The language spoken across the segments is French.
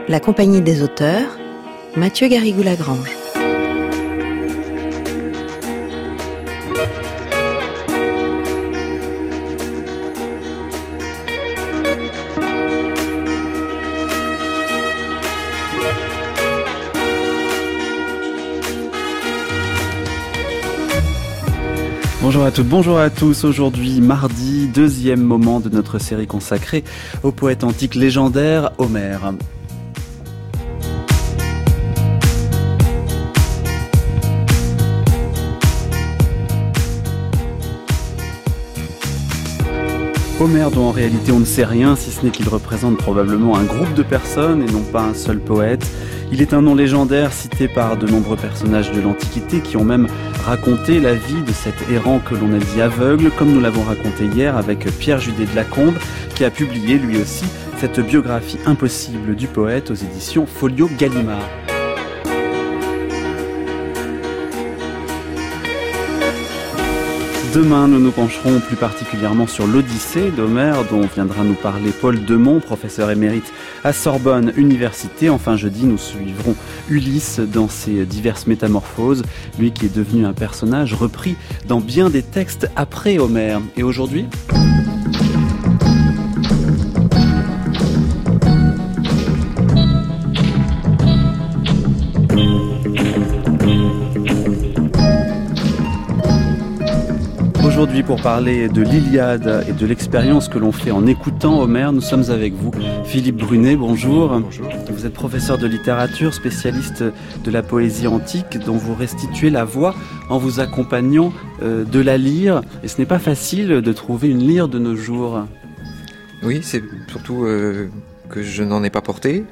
La Compagnie des auteurs, Mathieu Garrigou-Lagrange. Bonjour à toutes, bonjour à tous. Aujourd'hui, mardi, deuxième moment de notre série consacrée au poète antique légendaire Homère. Homère dont en réalité on ne sait rien, si ce n'est qu'il représente probablement un groupe de personnes et non pas un seul poète. Il est un nom légendaire cité par de nombreux personnages de l'Antiquité qui ont même raconté la vie de cet errant que l'on a dit aveugle, comme nous l'avons raconté hier avec Pierre Judet de Lacombe, qui a publié lui aussi cette biographie impossible du poète aux éditions Folio Gallimard. Demain, nous nous pencherons plus particulièrement sur l'Odyssée d'Homère, dont viendra nous parler Paul Demont, professeur émérite à Sorbonne Université. Enfin, jeudi, nous suivrons Ulysse dans ses diverses métamorphoses, lui qui est devenu un personnage repris dans bien des textes après Homère. Et aujourd'hui ? Aujourd'hui, pour parler de l'Iliade et de l'expérience que l'on fait en écoutant Homère, nous sommes avec vous. Philippe Brunet, bonjour. Bonjour. Vous êtes professeur de littérature, spécialiste de la poésie antique, dont vous restituez la voix en vous accompagnant de la lyre. Et ce n'est pas facile de trouver une lyre de nos jours. Oui, c'est surtout que je n'en ai pas porté.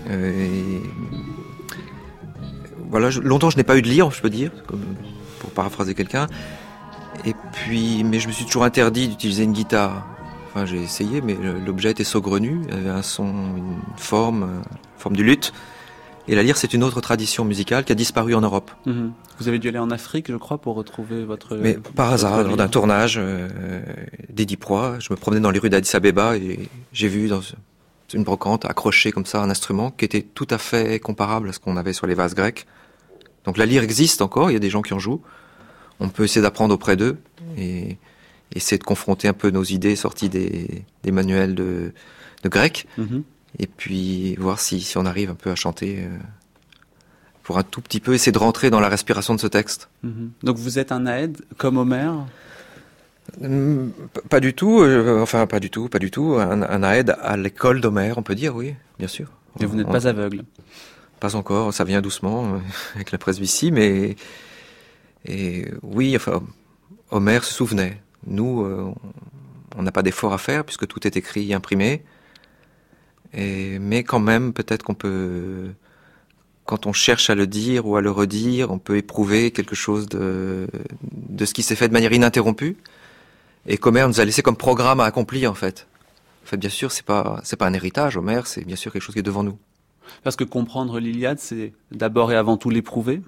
Voilà, longtemps je n'ai pas eu de lyre, je peux dire, comme pour paraphraser quelqu'un. Et puis, mais je me suis toujours interdit d'utiliser une guitare. Enfin, j'ai essayé, mais l'objet était saugrenu, il avait un son, une forme du luth. Et la lyre, c'est une autre tradition musicale qui a disparu en Europe. Mmh. Vous avez dû aller en Afrique, je crois, pour retrouver votre... Mais par hasard, lors d'un tournage d'Édith Proie, je me promenais dans les rues d'Addis Abeba et j'ai vu dans une brocante accroché comme ça un instrument qui était tout à fait comparable à ce qu'on avait sur les vases grecs. Donc la lyre existe encore, il y a des gens qui en jouent. On peut essayer d'apprendre auprès d'eux et essayer de confronter un peu nos idées sorties des manuels de grec. Mm-hmm. Et puis voir si on arrive un peu à chanter pour un tout petit peu, essayer de rentrer dans la respiration de ce texte. Mm-hmm. Donc vous êtes un aède comme Homère ? Pas du tout, pas du tout. Un aède à l'école d'Homère, on peut dire, oui, bien sûr. Et vous n'êtes pas aveugle ? Pas encore, ça vient doucement avec la presbytie, mais... Et oui, enfin, Homère se souvenait. Nous, on n'a pas d'effort à faire puisque tout est écrit et imprimé. Mais quand même, peut-être qu'on peut, quand on cherche à le dire ou à le redire, on peut éprouver quelque chose de ce qui s'est fait de manière ininterrompue et qu'Homère nous a laissé comme programme à accomplir en fait. En fait, bien sûr, c'est pas un héritage. Homère, c'est bien sûr quelque chose qui est devant nous. Parce que comprendre l'Iliade, c'est d'abord et avant tout l'éprouver.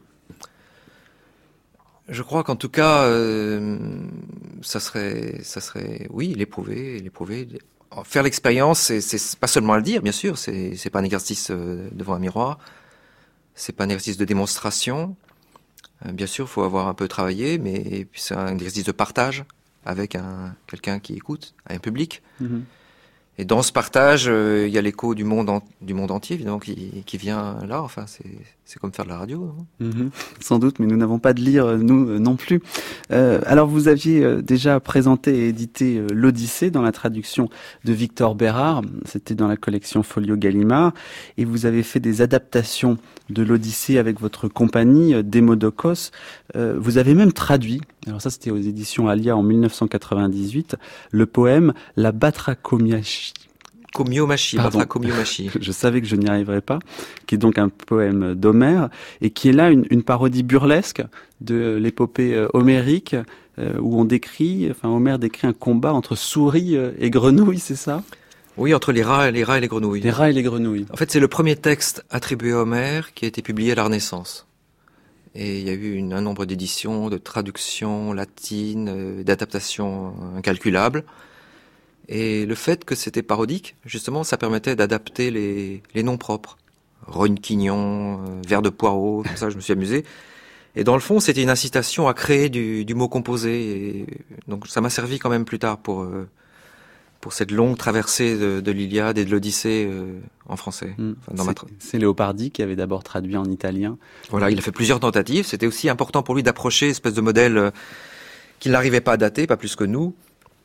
Je crois qu'en tout cas, ça serait, oui, l'éprouver. Faire l'expérience, c'est pas seulement à le dire, bien sûr. C'est pas un exercice devant un miroir. C'est pas un exercice de démonstration. Bien sûr, faut avoir un peu travaillé, mais puis c'est un exercice de partage avec quelqu'un qui écoute, un public. Mm-hmm. Et dans ce partage, il y a l'écho du monde entier, évidemment, qui vient là. Enfin, c'est comme faire de la radio. Sans doute, mais nous n'avons pas de lyre, nous non plus. Alors, vous aviez déjà présenté et édité l'Odyssée dans la traduction de Victor Bérard. C'était dans la collection Folio Gallimard. Et vous avez fait des adaptations de l'Odyssée avec votre compagnie, Démodocos. Vous avez même traduit, alors ça c'était aux éditions Alia en 1998, le poème La Batrachomiachie. Batrachomiachie. Je savais que je n'y arriverais pas, qui est donc un poème d'Homère, et qui est là une parodie burlesque de l'épopée homérique, où Homère décrit un combat entre souris et grenouilles, c'est ça ? Oui, entre les rats et les grenouilles. Les rats et les grenouilles. En fait, c'est le premier texte attribué à Homère qui a été publié à la Renaissance. Et il y a eu un nombre d'éditions, de traductions latines, d'adaptations incalculables. Et le fait que c'était parodique, justement, ça permettait d'adapter les noms propres. rogne quignon, vers de poireaux, comme ça, je me suis amusé. Et dans le fond, c'était une incitation à créer du mot composé. Et donc ça m'a servi quand même plus tard pour cette longue traversée de l'Iliade et de l'Odyssée en français. C'est Léopardi qui avait d'abord traduit en italien. Voilà, il a fait plusieurs tentatives. C'était aussi important pour lui d'approcher une espèce de modèle qu'il n'arrivait pas à dater, pas plus que nous.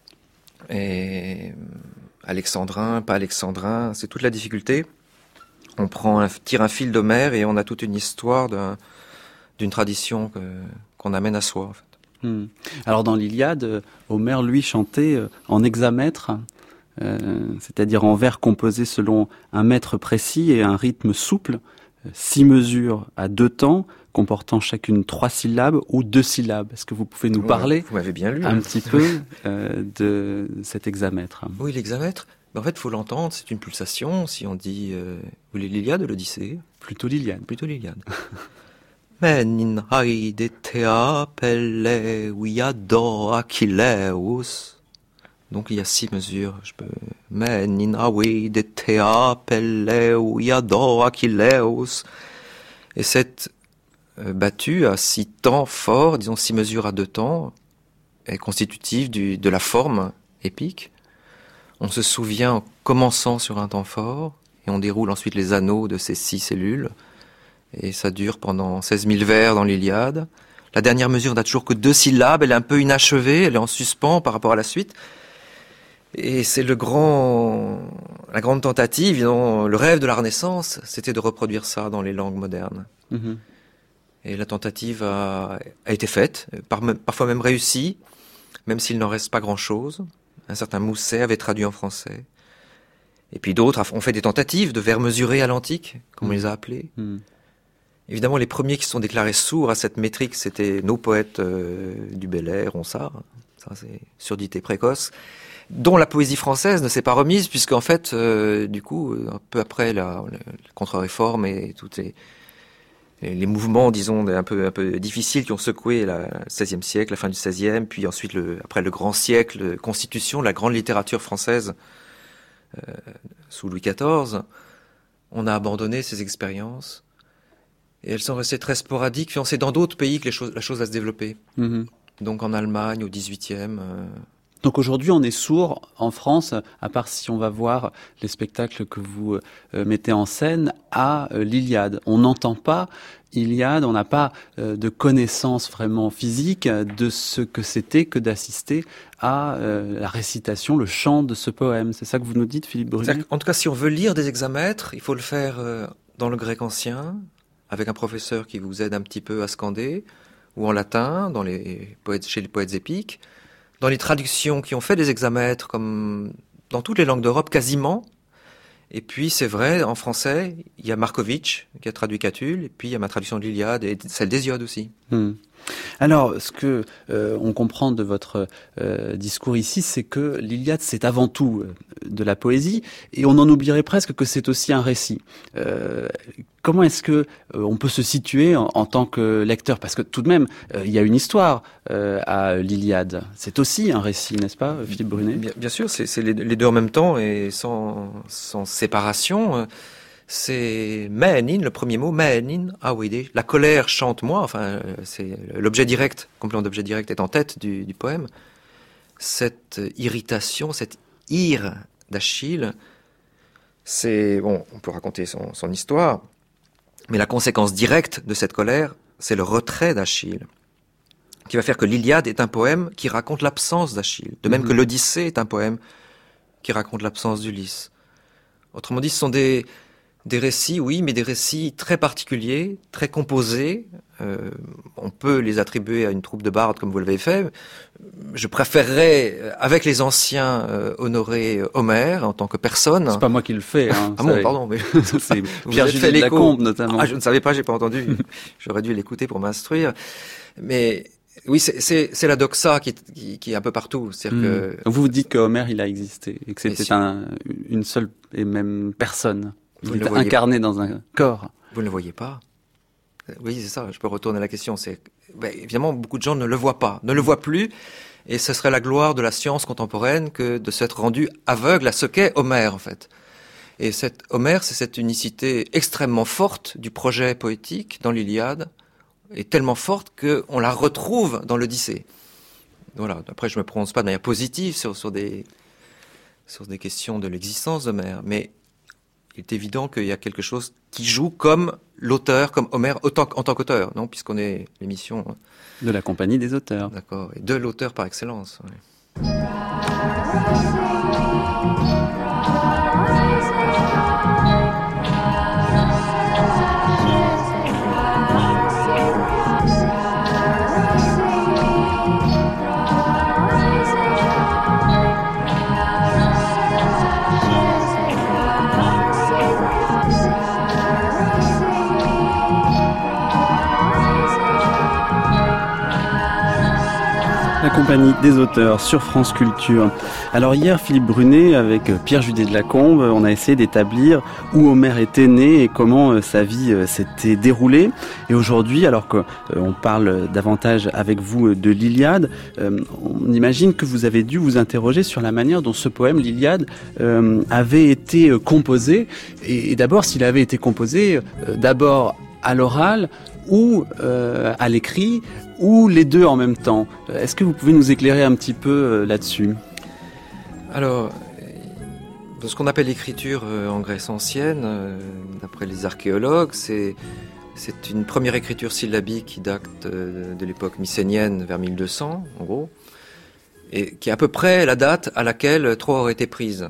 Et alexandrin, pas alexandrin, c'est toute la difficulté. On tire un fil d'Homère et on a toute une histoire d'une tradition qu'on amène à soi, en fait. Alors dans l'Iliade, Homère, lui, chantait en hexamètre, c'est-à-dire en vers composés selon un mètre précis et un rythme souple, 6 mesures à 2 temps, comportant chacune 3 syllabes ou 2 syllabes. Est-ce que vous pouvez nous parler vous m'avez bien lu, un petit peu de cet hexamètre? Oui, l'hexamètre, en fait, il faut l'entendre, c'est une pulsation. Si on dit l'Iliade ou l'Odyssée? Plutôt l'Iliade. Plutôt l'Iliade. Men haide thea pelle Achilleus. Donc il y a 6 mesures. Men haide thea pelle Achilleus. Et cette battue à 6 temps forts, disons 6 mesures à 2 temps, est constitutive de la forme épique. On se souvient en commençant sur un temps fort et on déroule ensuite les anneaux de ces 6 cellules. Et ça dure pendant 16 000 vers dans l'Iliade. La dernière mesure n'a toujours que 2 syllabes, elle est un peu inachevée, elle est en suspens par rapport à la suite. Et c'est la grande tentative, le rêve de la Renaissance, c'était de reproduire ça dans les langues modernes. Mm-hmm. Et la tentative a été faite, parfois même réussie, même s'il n'en reste pas grand-chose. Un certain Mousset avait traduit en français. Et puis d'autres ont fait des tentatives de vers mesurés à l'antique, comme on les a appelés. Évidemment, les premiers qui se sont déclarés sourds à cette métrique, c'était nos poètes du Bel Air, Ronsard, ça c'est surdité précoce, dont la poésie française ne s'est pas remise, puisqu'en fait, du coup, un peu après la contre-réforme et tous les mouvements, disons, un peu difficiles qui ont secoué le XVIe siècle, la fin du XVIe, puis ensuite, après le grand siècle, constitution, la grande littérature française sous Louis XIV, on a abandonné ces expériences. Et elles sont restées très sporadiques. Puis on sait dans d'autres pays que la chose va se développer. Mm-hmm. Donc en Allemagne, au XVIIIe. Donc aujourd'hui, on est sourd en France, à part si on va voir les spectacles que vous mettez en scène à l'Iliade. On n'entend pas Iliade, on n'a pas de connaissance vraiment physique de ce que c'était que d'assister à la récitation, le chant de ce poème. C'est ça que vous nous dites, Philippe Brunet? En tout cas, si on veut lire des hexamètres, il faut le faire dans le grec ancien, avec un professeur qui vous aide un petit peu à scander, ou en latin, chez les poètes épiques, dans les traductions qui ont fait des hexamètres, comme dans toutes les langues d'Europe, quasiment. Et puis, c'est vrai, en français, il y a Markovitch, qui a traduit Catulle, et puis il y a ma traduction de l'Iliade, et celle d'Hésiode aussi. Alors, ce que on comprend de votre discours ici, c'est que l'Iliade, c'est avant tout de la poésie, et on en oublierait presque que c'est aussi un récit. Comment est-ce que on peut se situer en tant que lecteur? Parce que tout de même, il y a une histoire à l'Iliade. C'est aussi un récit, n'est-ce pas, Philippe Brunet? Bien sûr, c'est les deux en même temps et sans séparation. C'est Maenin, le premier mot, Maenin, Awide. La colère chante moi, enfin, c'est l'objet direct, complément d'objet direct est en tête du poème. Cette irritation, cette ire d'Achille, on peut raconter son histoire, mais la conséquence directe de cette colère, c'est le retrait d'Achille, qui va faire que l'Iliade est un poème qui raconte l'absence d'Achille, de même que l'Odyssée est un poème qui raconte l'absence d'Ulysse. Autrement dit, ce sont des récits, oui, mais des récits très particuliers, très composés. On peut les attribuer à une troupe de bardes comme vous l'avez fait. Je préférerais, avec les anciens, honorer Homère en tant que personne. C'est pas moi qui le fais. Hein, ah bon, pardon, mais c'est Pierre-Gilles de Lacombe notamment. Ah, je ne savais pas, j'ai pas entendu. J'aurais dû l'écouter pour m'instruire. Mais oui, c'est la doxa qui est un peu partout. C'est-à-dire que vous dites que Homère il a existé et que c'était une seule et même personne. Il est incarné dans un corps. Vous ne le voyez pas? Oui, c'est ça. Je peux retourner la question. Évidemment, beaucoup de gens ne le voient pas, ne le voient plus. Et ce serait la gloire de la science contemporaine que de s'être rendu aveugle à ce qu'est Homère, en fait. Et Homère, c'est cette unicité extrêmement forte du projet poétique dans l'Iliade, et tellement forte qu'on la retrouve dans l'Odyssée. Voilà. Après, je me prononce pas de manière positive sur des questions de l'existence d'Homère, mais il est évident qu'il y a quelque chose qui joue comme l'auteur, comme Homère en tant qu'auteur, non, puisqu'on est l'émission de la Compagnie des auteurs. D'accord, et de l'auteur par excellence. Oui. La Compagnie des auteurs sur France Culture. Alors hier, Philippe Brunet, avec Pierre Judet de Lacombe, on a essayé d'établir où Homère était né et comment sa vie s'était déroulée. Et aujourd'hui, alors qu'on parle davantage avec vous de l'Iliade, on imagine que vous avez dû vous interroger sur la manière dont ce poème, l'Iliade, avait été composé. Et d'abord, s'il avait été composé d'abord à l'oral, ou à l'écrit, ou les deux en même temps. Est-ce que vous pouvez nous éclairer un petit peu là-dessus ? Alors, de ce qu'on appelle l'écriture en Grèce ancienne, d'après les archéologues, c'est une première écriture syllabique qui date de l'époque mycénienne vers 1200, en gros, et qui est à peu près la date à laquelle Troie aurait été prise.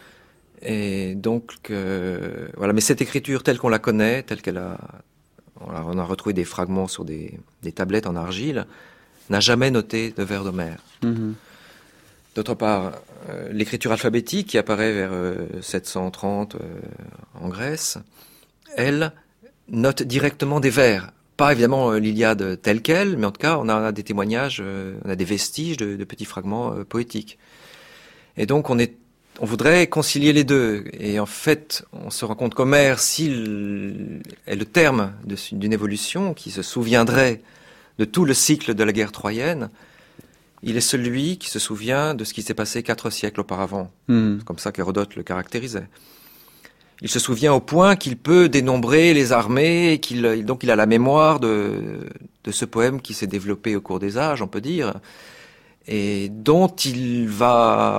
Et donc, voilà. Mais cette écriture telle qu'on la connaît, telle qu'elle a... On a retrouvé des fragments sur des tablettes en argile, n'a jamais noté de vers d'Homère. Mmh. D'autre part, l'écriture alphabétique qui apparaît vers 730 en Grèce, elle note directement des vers. Pas évidemment l'Iliade telle qu'elle, mais en tout cas on a des témoignages, on a des vestiges de petits fragments poétiques. Et donc on voudrait concilier les deux. Et en fait, on se rend compte qu'Homère, s'il est le terme d'une évolution qui se souviendrait de tout le cycle de la guerre troyenne, il est celui qui se souvient de ce qui s'est passé 4 siècles auparavant. C'est comme ça qu'Hérodote le caractérisait. Il se souvient au point qu'il peut dénombrer les armées, et donc il a la mémoire de ce poème qui s'est développé au cours des âges, on peut dire, et dont qu'il va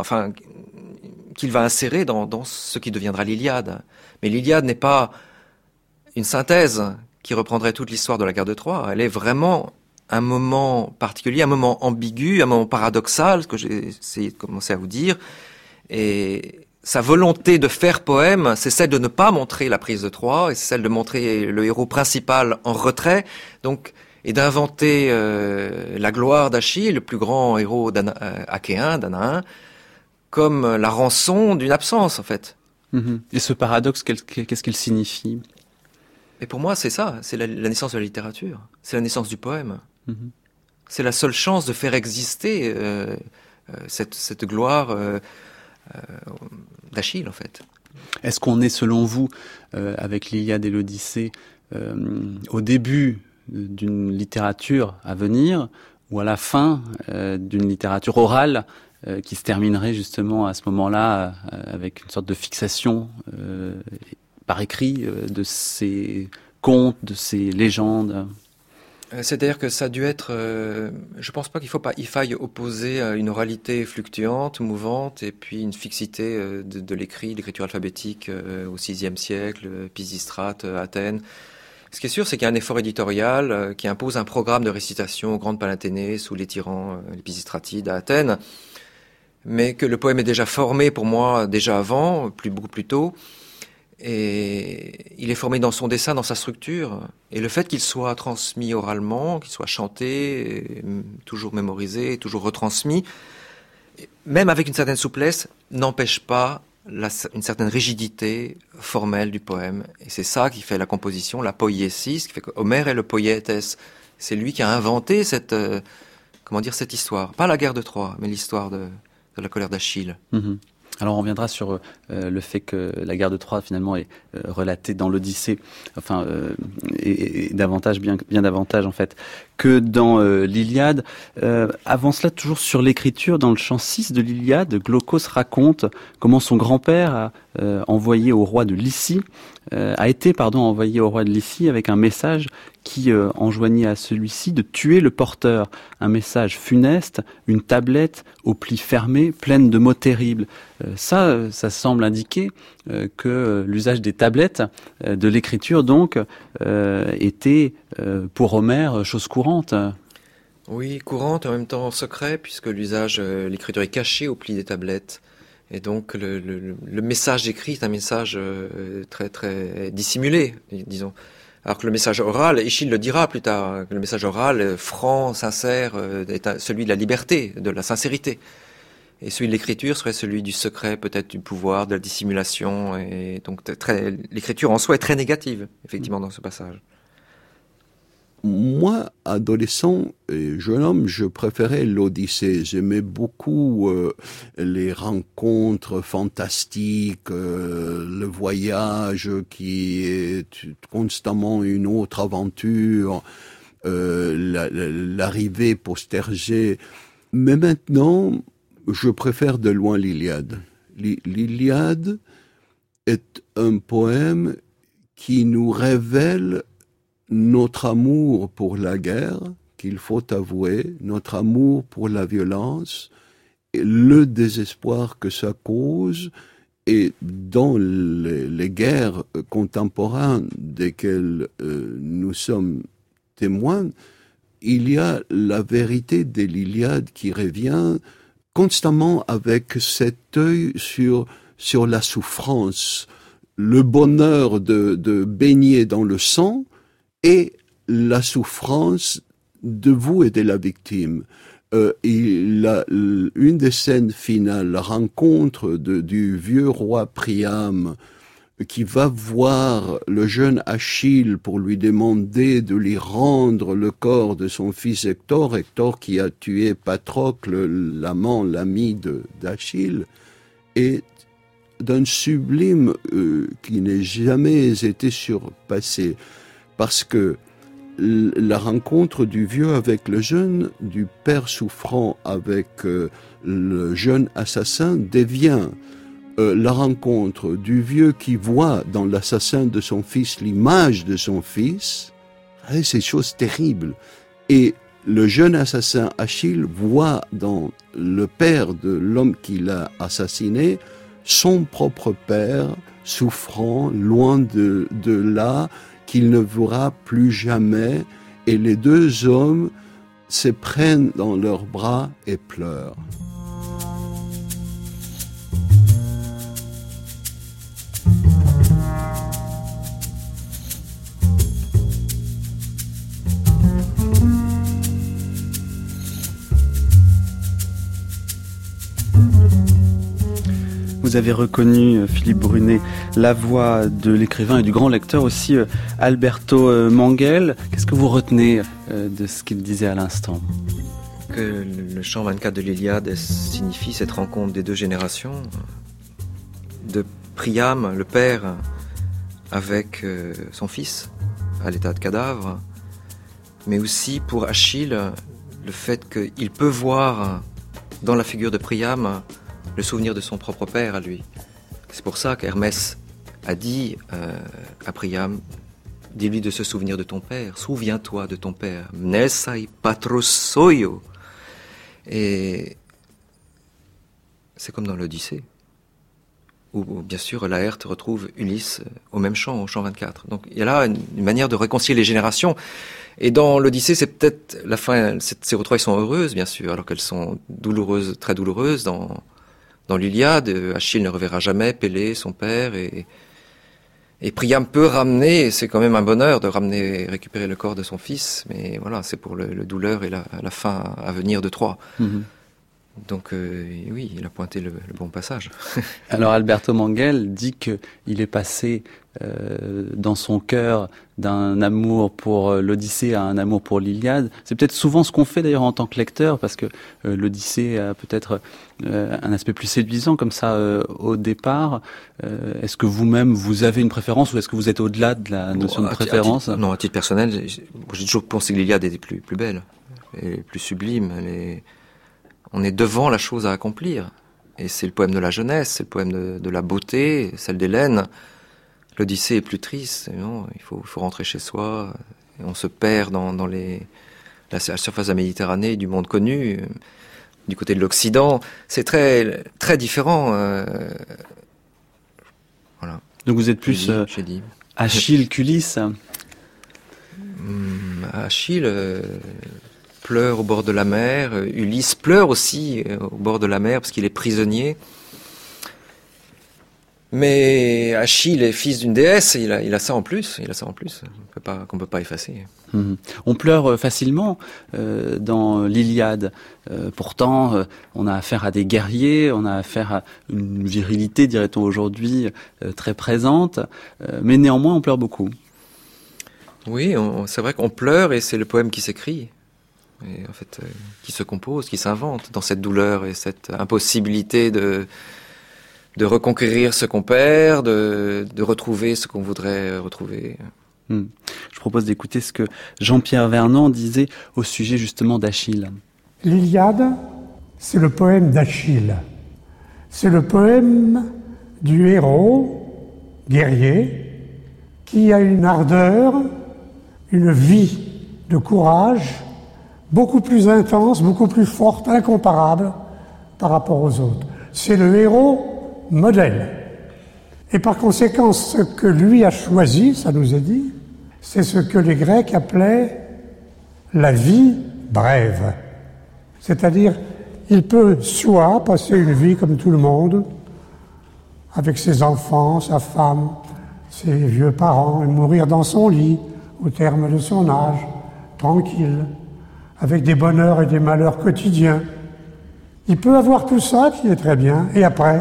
insérer dans ce qui deviendra l'Iliade. Mais l'Iliade n'est pas une synthèse qui reprendrait toute l'histoire de la guerre de Troie. Elle est vraiment un moment particulier, un moment ambigu, un moment paradoxal, ce que j'ai essayé de commencer à vous dire. Et sa volonté de faire poème, c'est celle de ne pas montrer la prise de Troie, et c'est celle de montrer le héros principal en retrait, donc, et d'inventer la gloire d'Achille, le plus grand héros achéen, danaen, comme la rançon d'une absence, en fait. Et ce paradoxe, qu'est-ce qu'il signifie ? Et pour moi, c'est ça, c'est la naissance de la littérature, c'est la naissance du poème. C'est la seule chance de faire exister cette gloire d'Achille, en fait. Est-ce qu'on est, selon vous, avec l'Iliade et l'Odyssée, au début d'une littérature à venir, ou à la fin d'une littérature orale qui se terminerait justement à ce moment-là avec une sorte de fixation par écrit de ces contes, de ces légendes? C'est-à-dire que ça a dû être... je pense pas qu'il faille opposer une oralité fluctuante, mouvante, et puis une fixité de l'écriture alphabétique au VIe siècle, Pisistrate, Athènes. Ce qui est sûr, c'est qu'il y a un effort éditorial qui impose un programme de récitation aux grandes Palathénées sous les tyrans, les Pisistratides à Athènes, mais que le poème est déjà formé pour moi déjà avant, beaucoup plus tôt, et il est formé dans son dessin, dans sa structure, et le fait qu'il soit transmis oralement, qu'il soit chanté, toujours mémorisé, toujours retransmis, même avec une certaine souplesse, n'empêche pas une certaine rigidité formelle du poème. Et c'est ça qui fait la composition, la poiésie, ce qui fait qu'Homère est le poiétès. C'est lui qui a inventé cette histoire. Pas la guerre de Troie, mais l'histoire de la colère d'Achille. Alors on reviendra sur le fait que la guerre de Troie finalement est relatée dans l'Odyssée, enfin et davantage bien davantage en fait que dans l'Iliade. Avant cela, toujours sur l'écriture, dans le chant 6 de l'Iliade, Glaucos raconte comment son grand-père a envoyé au roi de Lycie, envoyé au roi de Lycie avec un message qui enjoignait à celui-ci de tuer le porteur. Un message funeste, une tablette aux plis fermés, pleine de mots terribles. Ça semble indiquer que l'usage des tablettes, de l'écriture donc, était pour Homère chose courante. Oui, courante, en même temps secret, puisque l'écriture est cachée au pli des tablettes. Et donc le message écrit est un message très très dissimulé, disons. Alors que le message oral, Échille le dira plus tard, que le message oral, franc, sincère, est celui de la liberté, de la sincérité. Et celui de l'écriture serait celui du secret, peut-être du pouvoir, de la dissimulation. Et donc l'écriture en soi est très négative, effectivement, dans ce passage. Moi, adolescent et jeune homme, je préférais l'Odyssée. J'aimais beaucoup les rencontres fantastiques, le voyage qui est constamment une autre aventure, l'arrivée postergée. Mais maintenant, je préfère de loin l'Iliade. L'Iliade est un poème qui nous révèle notre amour pour la guerre, qu'il faut avouer, notre amour pour la violence, et le désespoir que ça cause, et dans les guerres contemporaines desquelles nous sommes témoins, il y a la vérité de l'Iliade qui revient constamment avec cet œil sur la souffrance, le bonheur de baigner dans le sang, et la souffrance de vous et de la victime. Une des scènes finales, la rencontre du vieux roi Priam qui va voir le jeune Achille pour lui demander de lui rendre le corps de son fils Hector qui a tué Patrocle, l'ami d'Achille, est d'un sublime qui n'a jamais été surpassé. Parce que la rencontre du vieux avec le jeune, du père souffrant avec le jeune assassin devient la rencontre du vieux qui voit dans l'assassin de son fils l'image de son fils. C'est chose terrible. Et le jeune assassin Achille voit dans le père de l'homme qu'il a assassiné son propre père souffrant loin de là, qu'il ne verra plus jamais, et les deux hommes se prennent dans leurs bras et pleurent. Vous avez reconnu, Philippe Brunet, la voix de l'écrivain et du grand lecteur aussi, Alberto Manguel. Qu'est-ce que vous retenez de ce qu'il disait à l'instant ? Que le chant 24 de l'Iliade signifie cette rencontre des deux générations, de Priam, le père, avec son fils, à l'état de cadavre, mais aussi pour Achille, le fait qu'il peut voir dans la figure de Priam le souvenir de son propre père à lui. C'est pour ça qu'Hermès a dit à Priam, dis-lui de se souvenir de ton père, souviens-toi de ton père. Mnesai patros soio. Et c'est comme dans l'Odyssée, où bien sûr Laërte retrouve Ulysse au même chant, au chant 24. Donc il y a là une manière de réconcilier les générations. Et dans l'Odyssée, c'est peut-être la fin, ces retrouvailles sont heureuses, bien sûr, alors qu'elles sont douloureuses, très douloureuses. Dans l'Iliade, Achille ne reverra jamais Pélée, son père, et Priam peut ramener, c'est quand même un bonheur de récupérer le corps de son fils, mais voilà, c'est pour le douleur et la fin à venir de Troie. Mm-hmm. Donc oui, il a pointé le bon passage. Alors Alberto Manguel dit qu'il est passé dans son cœur d'un amour pour l'Odyssée à un amour pour l'Iliade. C'est peut-être souvent ce qu'on fait d'ailleurs en tant que lecteur, parce que l'Odyssée a peut-être un aspect plus séduisant comme ça au départ. Est-ce que vous-même vous avez une préférence, ou est-ce que vous êtes au-delà de la notion de préférence? Non, à titre personnel, j'ai toujours pensé que l'Iliade était plus belle, et plus sublime. On est devant la chose à accomplir. Et c'est le poème de la jeunesse, c'est le poème de la beauté, celle d'Hélène. L'Odyssée est plus triste. Non, il faut rentrer chez soi. Et on se perd dans la surface de la Méditerranée et du monde connu. Du côté de l'Occident, c'est très, très différent. Voilà. Donc vous êtes plus j'ai dit. Achille qu'Ulysse. Achille pleure au bord de la mer. Ulysse pleure aussi au bord de la mer parce qu'il est prisonnier. Mais Achille est fils d'une déesse, et il a ça en plus. Il a ça en plus qu'on peut pas effacer. On pleure facilement dans l'Iliade. Pourtant, on a affaire à des guerriers, on a affaire à une virilité, dirait-on aujourd'hui, très présente. Mais néanmoins, on pleure beaucoup. Oui, c'est vrai qu'on pleure, et c'est le poème qui s'écrit. Et en fait, qui se compose, qui s'invente dans cette douleur et cette impossibilité de reconquérir ce qu'on perd, de retrouver ce qu'on voudrait retrouver. Je propose d'écouter ce que Jean-Pierre Vernant disait au sujet justement d'Achille. L'Iliade, c'est le poème d'Achille. C'est le poème du héros guerrier qui a une ardeur, une vie de courage beaucoup plus intense, beaucoup plus forte, incomparable par rapport aux autres. C'est le héros modèle. Et par conséquent, ce que lui a choisi, ça nous est dit, c'est ce que les Grecs appelaient la vie brève. C'est-à-dire, il peut soit passer une vie comme tout le monde, avec ses enfants, sa femme, ses vieux parents, et mourir dans son lit, au terme de son âge, tranquille, avec des bonheurs et des malheurs quotidiens. Il peut avoir tout ça qui est très bien, et après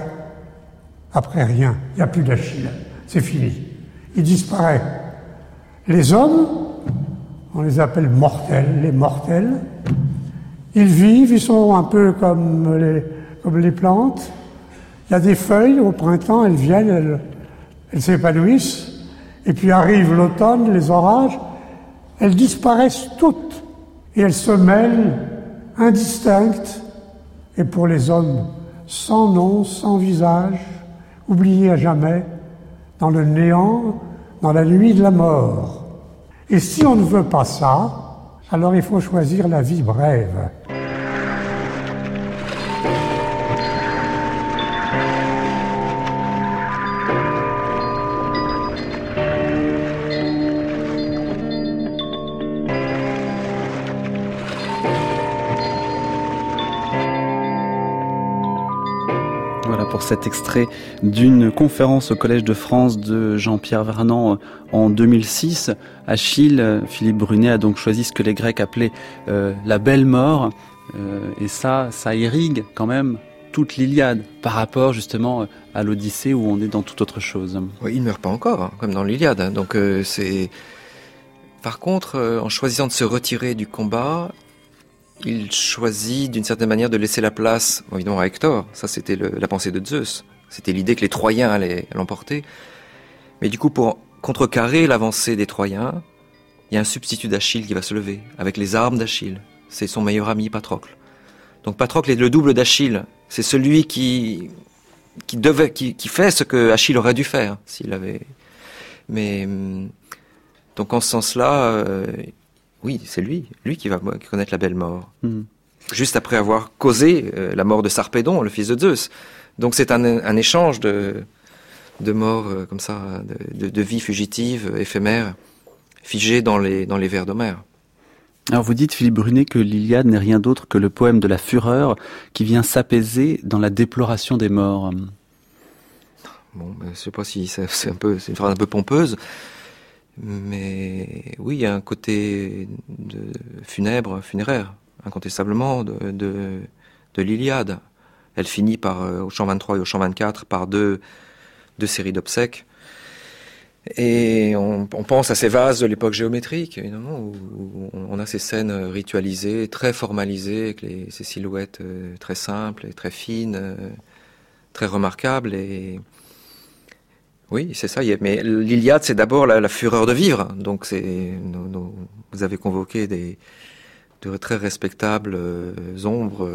rien, il n'y a plus d'Achille, c'est fini, il disparaît. Les hommes, on les appelle mortels, les mortels, ils vivent, ils sont un peu comme les plantes, il y a des feuilles, au printemps, elles viennent, elles s'épanouissent, et puis arrive l'automne, les orages, elles disparaissent toutes, et elles se mêlent, indistinctes, et pour les hommes, sans nom, sans visage, oubliés à jamais, dans le néant, dans la nuit de la mort. Et si on ne veut pas ça, alors il faut choisir la vie brève. Pour cet extrait d'une conférence au Collège de France de Jean-Pierre Vernant en 2006. Achille, Philippe Brunet a donc choisi ce que les Grecs appelaient la belle mort, et ça irrigue quand même toute l'Iliade par rapport justement à l'Odyssée où on est dans toute autre chose. Oui, il ne meurt pas encore, comme dans l'Iliade. Donc c'est. Par contre, en choisissant de se retirer du combat, il choisit d'une certaine manière de laisser la place, évidemment, à Hector. Ça, c'était la pensée de Zeus. C'était l'idée que les Troyens allaient l'emporter. Mais du coup, pour contrecarrer l'avancée des Troyens, il y a un substitut d'Achille qui va se lever, avec les armes d'Achille. C'est son meilleur ami, Patrocle. Donc Patrocle est le double d'Achille. C'est celui qui fait ce que Achille aurait dû faire, s'il avait... Mais, donc en ce sens-là... oui, c'est lui qui va connaître la belle mort. Juste après avoir causé la mort de Sarpédon, le fils de Zeus. Donc c'est un échange de morts comme ça, de vie fugitive, éphémère, figée dans les vers d'Homère. Alors vous dites, Philippe Brunet, que l'Iliade n'est rien d'autre que le poème de la fureur qui vient s'apaiser dans la déploration des morts. Bon, je ne sais pas si c'est une phrase un peu pompeuse. Mais oui, il y a un côté funéraire, incontestablement, de l'Iliade. Elle finit au chant 23 et au chant 24 par deux séries d'obsèques. Et on pense à ces vases de l'époque géométrique, évidemment, où on a ces scènes ritualisées, très formalisées, avec ces silhouettes très simples et très fines, très remarquables. Et oui, c'est ça. Mais l'Iliade, c'est d'abord la fureur de vivre. Donc, vous avez convoqué de très respectables ombres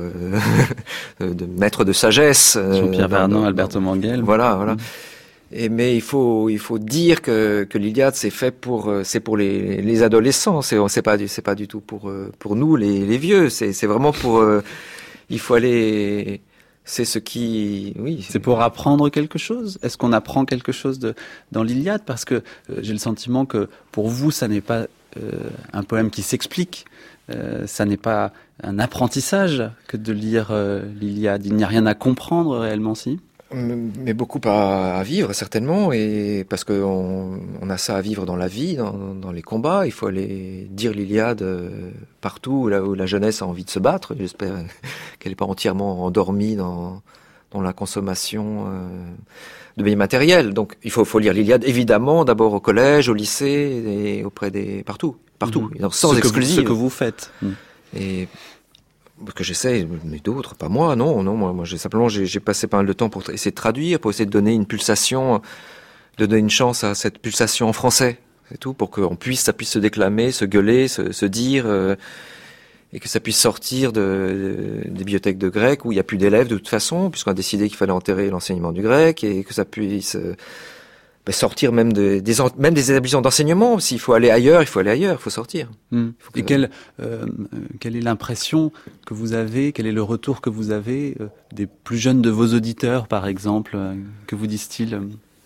de maîtres de sagesse. Jean-Pierre Vernant, Alberto Manguel. Voilà. Mais il faut dire que l'Iliade c'est fait pour les adolescents, c'est pas du tout pour nous les vieux, c'est vraiment pour il faut aller, c'est ce qui c'est pour apprendre quelque chose. Est-ce qu'on apprend quelque chose dans l'Iliade, parce que j'ai le sentiment que pour vous ça n'est pas un poème qui s'explique, ça n'est pas un apprentissage que de lire l'Iliade, il n'y a rien à comprendre réellement, si. Mais beaucoup à vivre, certainement, et parce que on a ça à vivre dans la vie, dans les combats. Il faut aller dire l'Iliade partout là où la jeunesse a envie de se battre. J'espère qu'elle n'est pas entièrement endormie dans la consommation de biens matériels. Donc il faut lire l'Iliade, évidemment, d'abord au collège, au lycée, et auprès partout, sans exclusive. Ce que vous faites. Et que j'essaie, mais d'autres, pas moi, non, moi j'ai passé pas mal de temps pour essayer de traduire, pour essayer de donner une pulsation, de donner une chance à cette pulsation en français, c'est tout, pour que ça puisse se déclamer, se gueuler, se dire, et que ça puisse sortir des bibliothèques de grec où il n'y a plus d'élèves de toute façon, puisqu'on a décidé qu'il fallait enterrer l'enseignement du grec, et que ça puisse sortir même des établissements d'enseignement. S'il faut aller ailleurs, il faut sortir. Et quelle est l'impression que vous avez, quel est le retour que vous avez des plus jeunes de vos auditeurs, par exemple? Que vous disent-ils?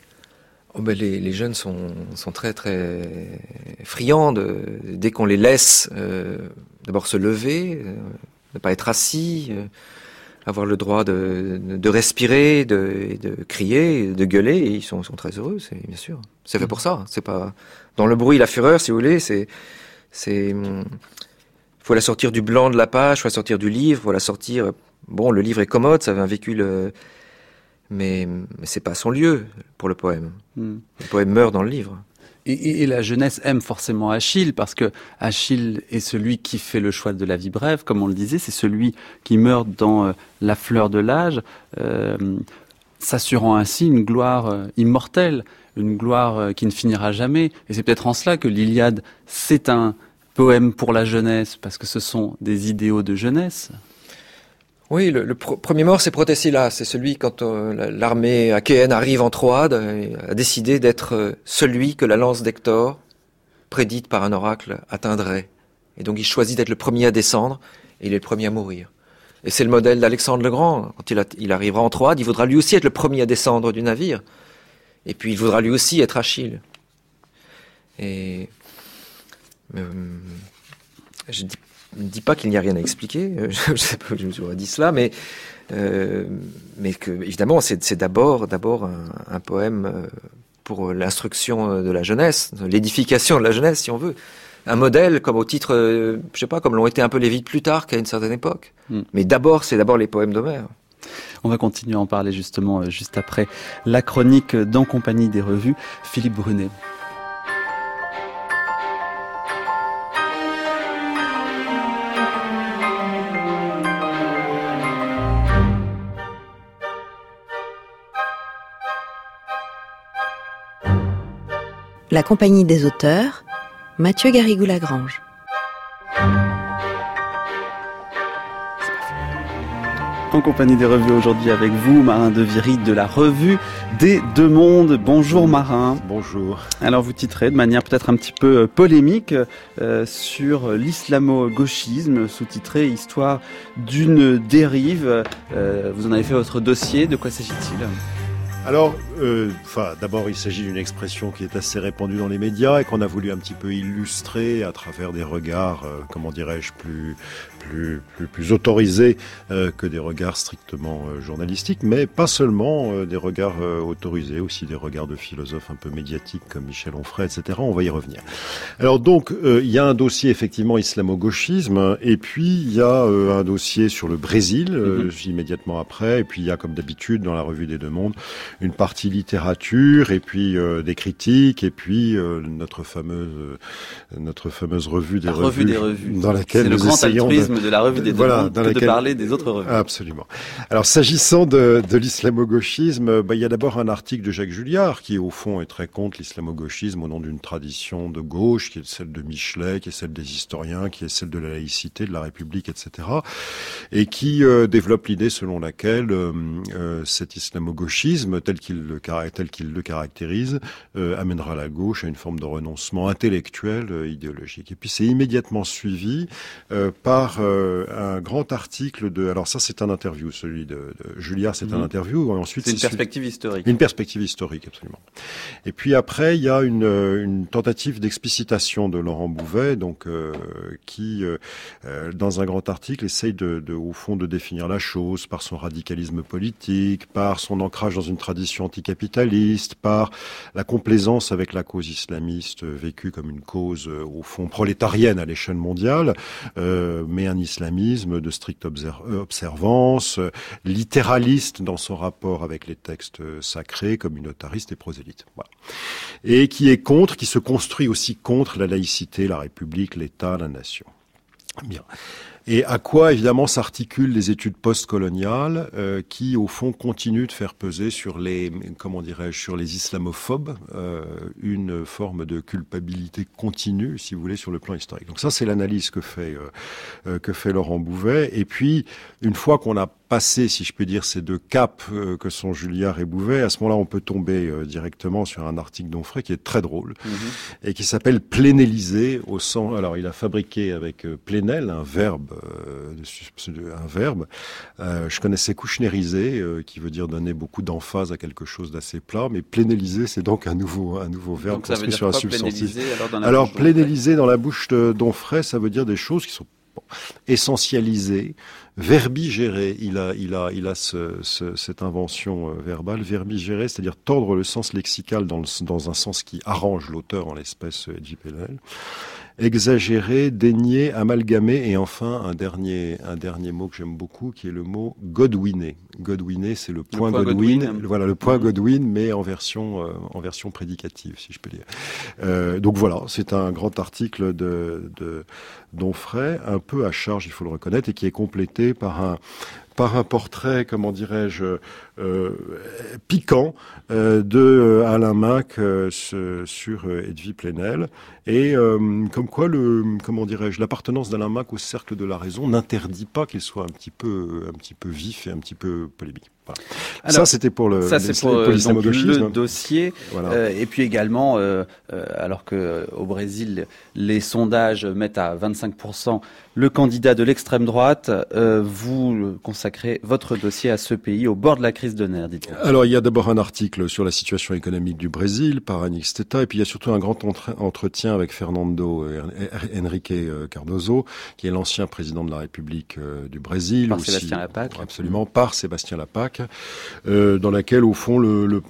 Les jeunes sont très très friands dès qu'on les laisse d'abord se lever, ne pas être assis, avoir le droit de respirer, de crier, de gueuler, et ils sont très heureux, bien sûr. C'est fait pour ça. C'est pas dans le bruit, la fureur, si vous voulez. Faut la sortir du blanc de la page, faut la sortir du livre, faut la sortir. Bon, le livre est commode, ça avait un véhicule, mais c'est pas son lieu pour le poème. Le poème meurt dans le livre. Et la jeunesse aime forcément Achille, parce que Achille est celui qui fait le choix de la vie brève, comme on le disait, c'est celui qui meurt dans la fleur de l'âge, s'assurant ainsi une gloire immortelle, une gloire qui ne finira jamais. Et c'est peut-être en cela que l'Iliade, c'est un poème pour la jeunesse, parce que ce sont des idéaux de jeunesse. Oui, le premier mort, c'est Protesilas. C'est celui, quand l'armée achéenne arrive en Troade, a décidé d'être celui que la lance d'Hector, prédite par un oracle, atteindrait. Et donc il choisit d'être le premier à descendre, et il est le premier à mourir. Et c'est le modèle d'Alexandre le Grand. Quand il arrivera en Troade, il voudra lui aussi être le premier à descendre du navire. Et puis il voudra lui aussi être Achille. Et je ne dis pas qu'il n'y a rien à expliquer, je sais pas, je vous aurais dit cela, mais que évidemment c'est d'abord un poème pour l'instruction de la jeunesse, l'édification de la jeunesse, si on veut, un modèle comme au titre, je sais pas, comme l'ont été un peu les vies de Plutarque à une certaine époque. Mais c'est d'abord les poèmes d'Homère. On va continuer à en parler justement juste après la chronique d'En compagnie des revues. Philippe Brunet. La compagnie des auteurs, Mathieu Garrigou-Lagrange. En compagnie des revues aujourd'hui avec vous, Marin de Viry de la revue des Deux Mondes. Bonjour Marin. Bonjour. Alors vous titrez de manière peut-être un petit peu polémique sur l'islamo-gauchisme, sous-titré Histoire d'une dérive. Vous en avez fait votre dossier, de quoi s'agit-il ? Alors, d'abord, il s'agit d'une expression qui est assez répandue dans les médias et qu'on a voulu un petit peu illustrer à travers des regards, plus plus autorisés que des regards strictement journalistiques, mais pas seulement des regards autorisés, aussi des regards de philosophes un peu médiatiques comme Michel Onfray, etc. On va y revenir. Alors donc, il y a un dossier effectivement islamo-gauchisme, et puis il y a un dossier sur le Brésil, immédiatement après, et puis il y a comme d'habitude dans la revue des Deux Mondes une partie littérature, et puis des critiques, et puis notre fameuse revue des revues, dans laquelle nous essayons de la revue des Deux Mondes de parler des autres revues. Absolument. Alors s'agissant de l'islamo-gauchisme, il y a d'abord un article de Jacques Julliard qui au fond est très contre l'islamo-gauchisme au nom d'une tradition de gauche qui est celle de Michelet, qui est celle des historiens, qui est celle de la laïcité, de la République, etc. et qui développe l'idée selon laquelle cet islamo-gauchisme tel qu'il le caractérise amènera la gauche à une forme de renoncement intellectuel, idéologique. Et puis c'est immédiatement suivi par un grand article alors ça c'est un interview, celui de Julliard, c'est un interview, et ensuite c'est une perspective historique. Une perspective historique, absolument. Et puis après, il y a une tentative d'explicitation de Laurent Bouvet, donc qui, dans un grand article, essaye au fond de définir la chose par son radicalisme politique, par son ancrage dans une tradition anticapitaliste, par la complaisance avec la cause islamiste vécue comme une cause, au fond, prolétarienne à l'échelle mondiale, mais un islamisme de stricte observance, littéraliste dans son rapport avec les textes sacrés, communautariste et prosélyte. Voilà. Et qui se construit aussi contre la laïcité, la République, l'État, la nation. Bien. Et à quoi, évidemment, s'articulent les études postcoloniales qui, au fond, continuent de faire peser sur les islamophobes une forme de culpabilité continue, si vous voulez, sur le plan historique. Donc ça, c'est l'analyse que fait Laurent Bouvet. Et puis, une fois qu'on a passé, si je peux dire, ces deux caps que sont Julliard et Bouvet, à ce moment-là, on peut tomber directement sur un article d'Onfray qui est très drôle et qui s'appelle « Plénéliser » au sens... Alors, il a fabriqué avec plénel un verbe. Je connaissais kouchnériser, qui veut dire donner beaucoup d'emphase à quelque chose d'assez plat, mais plénéliser, c'est donc un nouveau verbe construit sur un substantif. Alors, plénéliser dans la bouche d'Onfray, ça veut dire des choses qui sont essentialisé, verbigéré. Il a cette invention verbale, verbigéré, c'est-à-dire tordre le sens lexical dans un sens qui arrange l'auteur, en l'espèce Edwy Plenel. Exagéré, dénier, amalgamé, et enfin un dernier mot que j'aime beaucoup, qui est le mot godwiner. Godwiner, c'est le point Godwin. Voilà, le point Godwin, mais en version prédicative, si je peux dire. Donc voilà, c'est un grand article d'Onfray, un peu à charge, il faut le reconnaître, et qui est complété par un portrait, comment dirais-je, piquant de Alain Mac sur Edwy Plenel, et comme quoi l'appartenance d'Alain Mac au cercle de la raison n'interdit pas qu'il soit un petit peu vif et un petit peu polémique. Voilà. Alors, ça, c'était pour le dossier. Voilà. Et puis également, alors que au Brésil, les sondages mettent à 25% le candidat de l'extrême droite, vous consacrez votre dossier à ce pays au bord de la crise de nerfs, dites-vous. Alors, il y a d'abord un article sur la situation économique du Brésil par Annick Stetta, et puis il y a surtout un grand entretien avec Fernando Henrique Cardoso, qui est l'ancien président de la République du Brésil. Par Sébastien Lapaque. Absolument, par Sébastien Lapaque. Dans laquelle, au fond,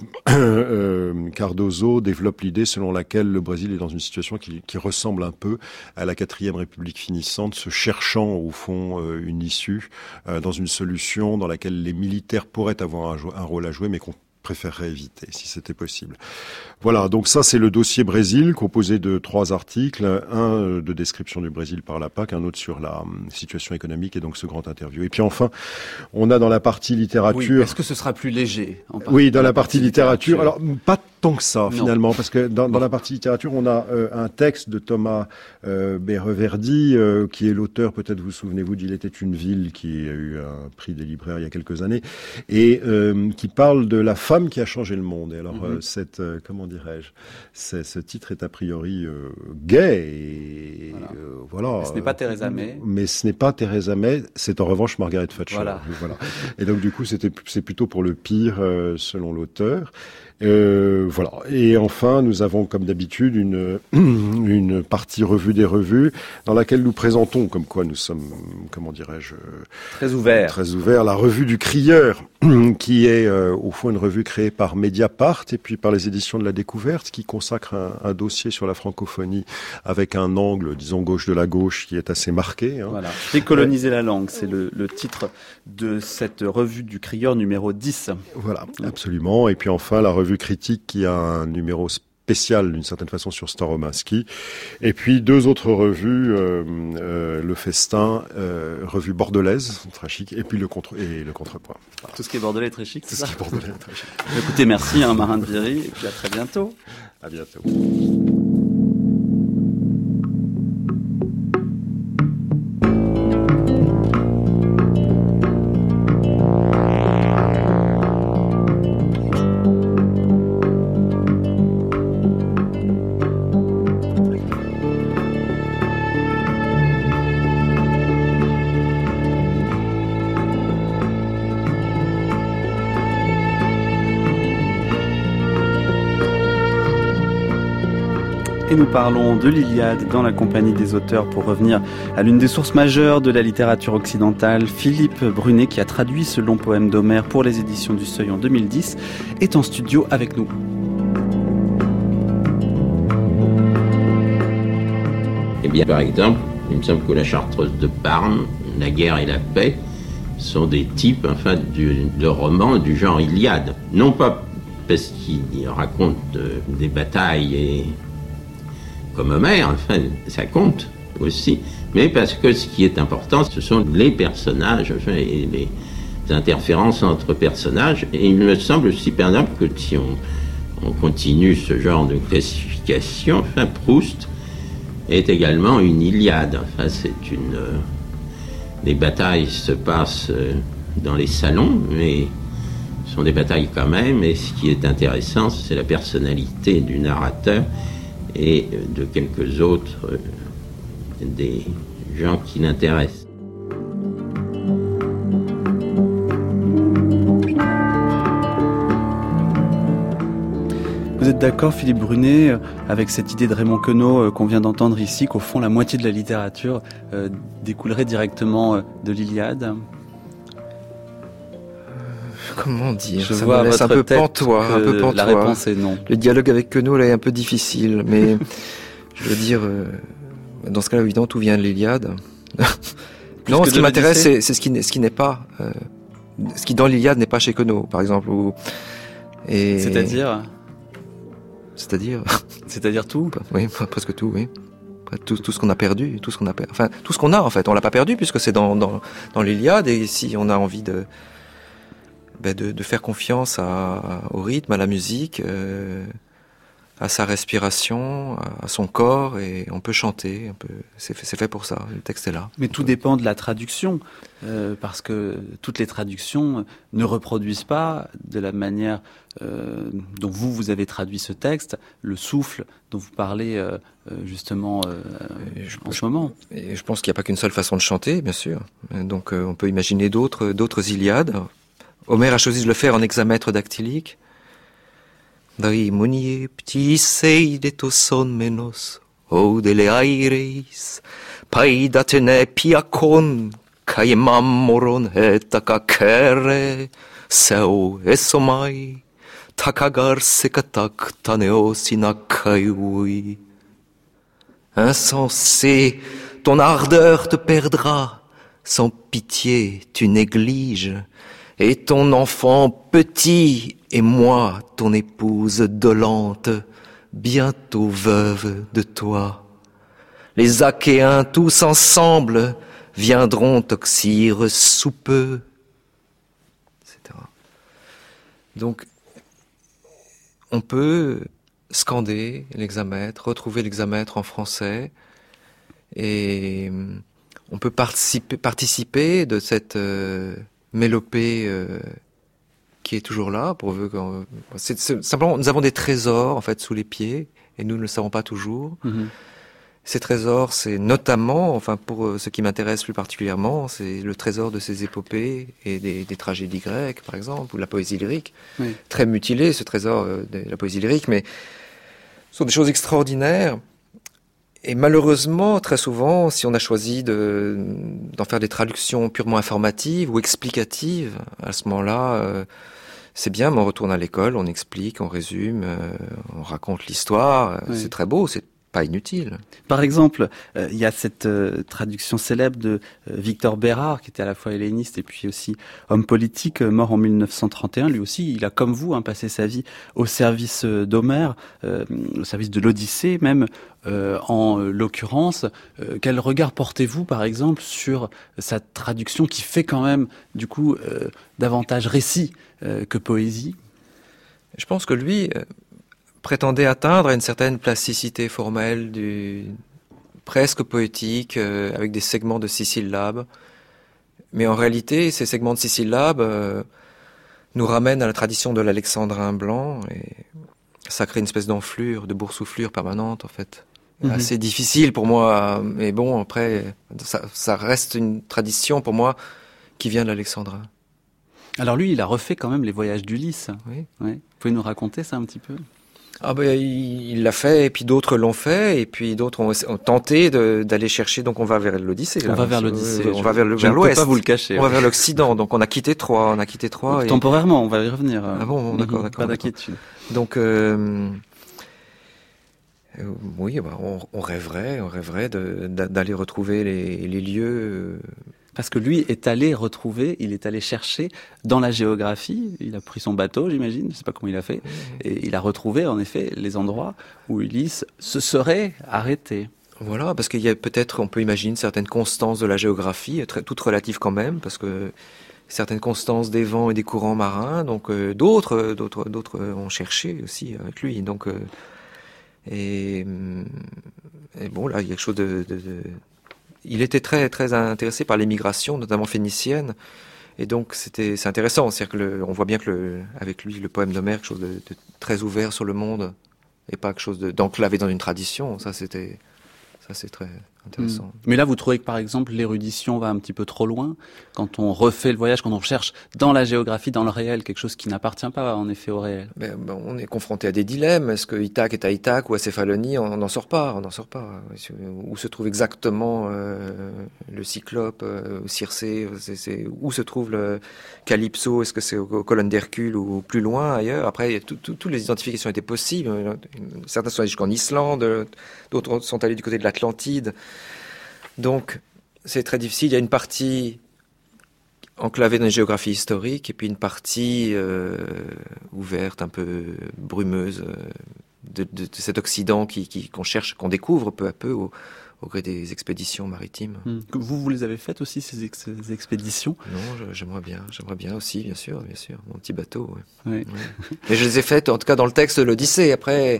Cardoso développe l'idée selon laquelle le Brésil est dans une situation qui ressemble un peu à la 4e République finissante, se cherchant, au fond, une issue dans une solution dans laquelle les militaires pourraient avoir un rôle à jouer, mais qu'on préférerait éviter, si c'était possible. Voilà, donc ça c'est le dossier Brésil, composé de 3 articles, un de description du Brésil par Lapaque, un autre sur la situation économique, et donc ce grand interview. Et puis enfin, on a dans la partie littérature... Oui, est-ce que ce sera plus léger Oui, dans la partie littérature, alors pas tant que ça finalement, parce que dans la partie littérature, on a un texte de Thomas Bereverdi, qui est l'auteur, peut-être vous souvenez-vous, d'Il était une ville, qui a eu un prix des libraires il y a quelques années, et qui parle de la femme qui a changé le monde. Et alors, comment dirais-je, ce titre est a priori gay, et voilà. Mais ce n'est pas Theresa May. Mais ce n'est pas Theresa May, c'est en revanche Margaret Thatcher. Voilà. Et donc du coup, c'est plutôt pour le pire, selon l'auteur. Voilà. Et enfin, nous avons, comme d'habitude, une partie revue des revues dans laquelle nous présentons, comme quoi nous sommes, comment dirais-je, très ouverts, la revue du Crieur, qui est au fond une revue créée par Mediapart et puis par les éditions de la Découverte, qui consacre un dossier sur la francophonie avec un angle, disons, gauche de la gauche, qui est assez marqué. Voilà. Décoloniser la langue, c'est le titre de cette revue du Crieur numéro 10. Voilà, absolument. Et puis enfin, la revue Critique qui a un numéro spécial d'une certaine façon sur Starominski. Et puis 2 autres revues, Le Festin, revue bordelaise, très chic, et puis le Contrepoint. Voilà. Tout ce qui est bordelais est très chic, c'est ça ? Tout ce qui est bordelais est très chic. Écoutez, merci Marin de Viry, et puis à très bientôt. À bientôt. Et nous parlons de l'Iliade dans la compagnie des auteurs pour revenir à l'une des sources majeures de la littérature occidentale. Philippe Brunet, qui a traduit ce long poème d'Homère pour les éditions du Seuil en 2010, est en studio avec nous. Eh bien, par exemple, il me semble que la Chartreuse de Parme, La guerre et la paix, sont des types de romans du genre Iliade. Non pas parce qu'ils racontent des batailles comme Homère, ça compte aussi, mais parce que ce qui est important, ce sont les personnages et les interférences entre personnages. Et il me semble aussi, par exemple, que si on continue ce genre de classification, Proust est également une Iliade. Les batailles se passent dans les salons, mais ce sont des batailles quand même, et ce qui est intéressant, c'est la personnalité du narrateur et de quelques autres des gens qui l'intéressent. Vous êtes d'accord, Philippe Brunet, avec cette idée de Raymond Queneau qu'on vient d'entendre ici, qu'au fond, la moitié de la littérature découlerait directement de l'Iliade ? Comment dire? Je vois à votre tête pantois, un peu pantois. La réponse est non. Le dialogue avec Queneau là est un peu difficile, mais je veux dire, dans ce cas-là, évidemment, tout vient de l'Iliade. Non, ce qui m'intéresse, c'est ce qui n'est pas, ce qui dans l'Iliade n'est pas chez Queneau, par exemple. C'est-à-dire tout. Oui, presque tout, oui. Tout ce qu'on a perdu, tout ce qu'on a en fait, on l'a pas perdu puisque c'est dans l'Iliade, et si on a envie de faire confiance au rythme, à la musique, à sa respiration, à son corps, et on peut chanter, c'est fait pour ça, le texte est là. Mais tout dépend de la traduction, parce que toutes les traductions ne reproduisent pas de la manière dont vous avez traduit ce texte, le souffle dont vous parlez justement en ce moment. Et je pense qu'il n'y a pas qu'une seule façon de chanter, bien sûr. Donc on peut imaginer d'autres Iliades. Homère a choisi de le faire en hexamètre dactylique. Dai munie ptisei de toson menos, o dele aires, paidatene piakon, kaimam moron hetakakere, seu esomai, takagar sekatak taneo sinakaiui. Insensé, ton ardeur te perdra, sans pitié tu négliges, et ton enfant petit, et moi, ton épouse dolente, bientôt veuve de toi. Les Achéens tous ensemble viendront toxir sous peu, etc. Donc, on peut scander l'hexamètre, retrouver l'hexamètre en français, et on peut participer de cette mélopée qui est toujours là, pourvu qu'on... C'est simplement, nous avons des trésors en fait sous les pieds, et nous ne le savons pas toujours. Mm-hmm. Ces trésors, c'est notamment, enfin pour ce qui m'intéresse plus particulièrement, c'est le trésor de ces épopées et des tragédies grecques, par exemple, ou de la poésie lyrique. Oui. Très mutilé, ce trésor de la poésie lyrique, mais ce sont des choses extraordinaires. Et malheureusement, très souvent, si on a choisi d'en faire des traductions purement informatives ou explicatives, à ce moment-là, c'est bien, mais on retourne à l'école, on explique, on résume, on raconte l'histoire. Oui. C'est très beau, c'est pas inutile. Par exemple, il y a cette traduction célèbre de Victor Bérard, qui était à la fois helléniste et puis aussi homme politique, mort en 1931. Lui aussi, il a, comme vous, passé sa vie au service d'Homère, au service de l'Odyssée même. En l'occurrence, quel regard portez-vous, par exemple, sur sa traduction qui fait quand même, du coup, davantage récit que poésie? Je pense que lui prétendait atteindre une certaine plasticité formelle, presque poétique, avec des segments de 6 syllabes. Mais en réalité, ces segments de 6 syllabes nous ramènent à la tradition de l'alexandrin blanc, et ça crée une espèce d'enflure, de boursouflure permanente, en fait. Assez difficile pour moi, mais bon, après, ça reste une tradition pour moi qui vient de l'alexandrin. Alors lui, il a refait quand même les voyages d'Ulysse. Oui. Ouais. Vous pouvez nous raconter ça un petit peu? Ah ben, il l'a fait, et puis d'autres l'ont fait, et puis d'autres ont tenté d'aller chercher. Donc on va vers l'Odyssée. On va vers l'Odyssée. On va vers l'Ouest. Je ne peux pas vous le cacher. On va vers l'Occident. Donc on a quitté Troie. Et... Temporairement, on va y revenir. Ah bon, d'accord. Pas d'inquiétude. Donc oui, bah, on rêverait d'aller retrouver les lieux. Parce que lui est allé chercher dans la géographie, il a pris son bateau, j'imagine, je ne sais pas comment il a fait, et il a retrouvé en effet les endroits où Ulysse se serait arrêté. Voilà, parce qu'il y a peut-être, on peut imaginer certaines constances de la géographie, toutes relatives quand même, parce que certaines constances des vents et des courants marins, donc d'autres ont cherché aussi avec lui, donc et bon là il y a quelque chose il était très très intéressé par l'émigration, notamment phénicienne, et donc c'est intéressant, c'est-à-dire que on voit bien que avec lui le poème d'Homère, quelque chose de très ouvert sur le monde et pas quelque chose d'enclavé dans une tradition. Ça c'est très intéressant. Mais là, vous trouvez que, par exemple, l'érudition va un petit peu trop loin quand on refait le voyage, quand on cherche dans la géographie, dans le réel, quelque chose qui n'appartient pas, en effet, au réel. On est confronté à des dilemmes. Est-ce que Ithaque est à Ithaque ou à Céphalonie? On n'en sort pas. Où se trouve exactement le Cyclope, Circé? Où se trouve le Calypso? Est-ce que c'est aux colonnes d'Hercule ou plus loin, ailleurs? Après, toutes les identifications étaient possibles. Certains sont allés jusqu'en Islande, d'autres sont allés du côté de l'Atlantide. Donc, c'est très difficile. Il y a une partie enclavée dans une géographie historique et puis une partie ouverte, un peu brumeuse de cet Occident qu'on cherche, qu'on découvre peu à peu au gré des expéditions maritimes. Vous les avez faites aussi, ces expéditions? Non, j'aimerais bien aussi, bien sûr, mon petit bateau. Ouais. Oui. Ouais. Mais je les ai faites, en tout cas dans le texte de l'Odyssée. Après,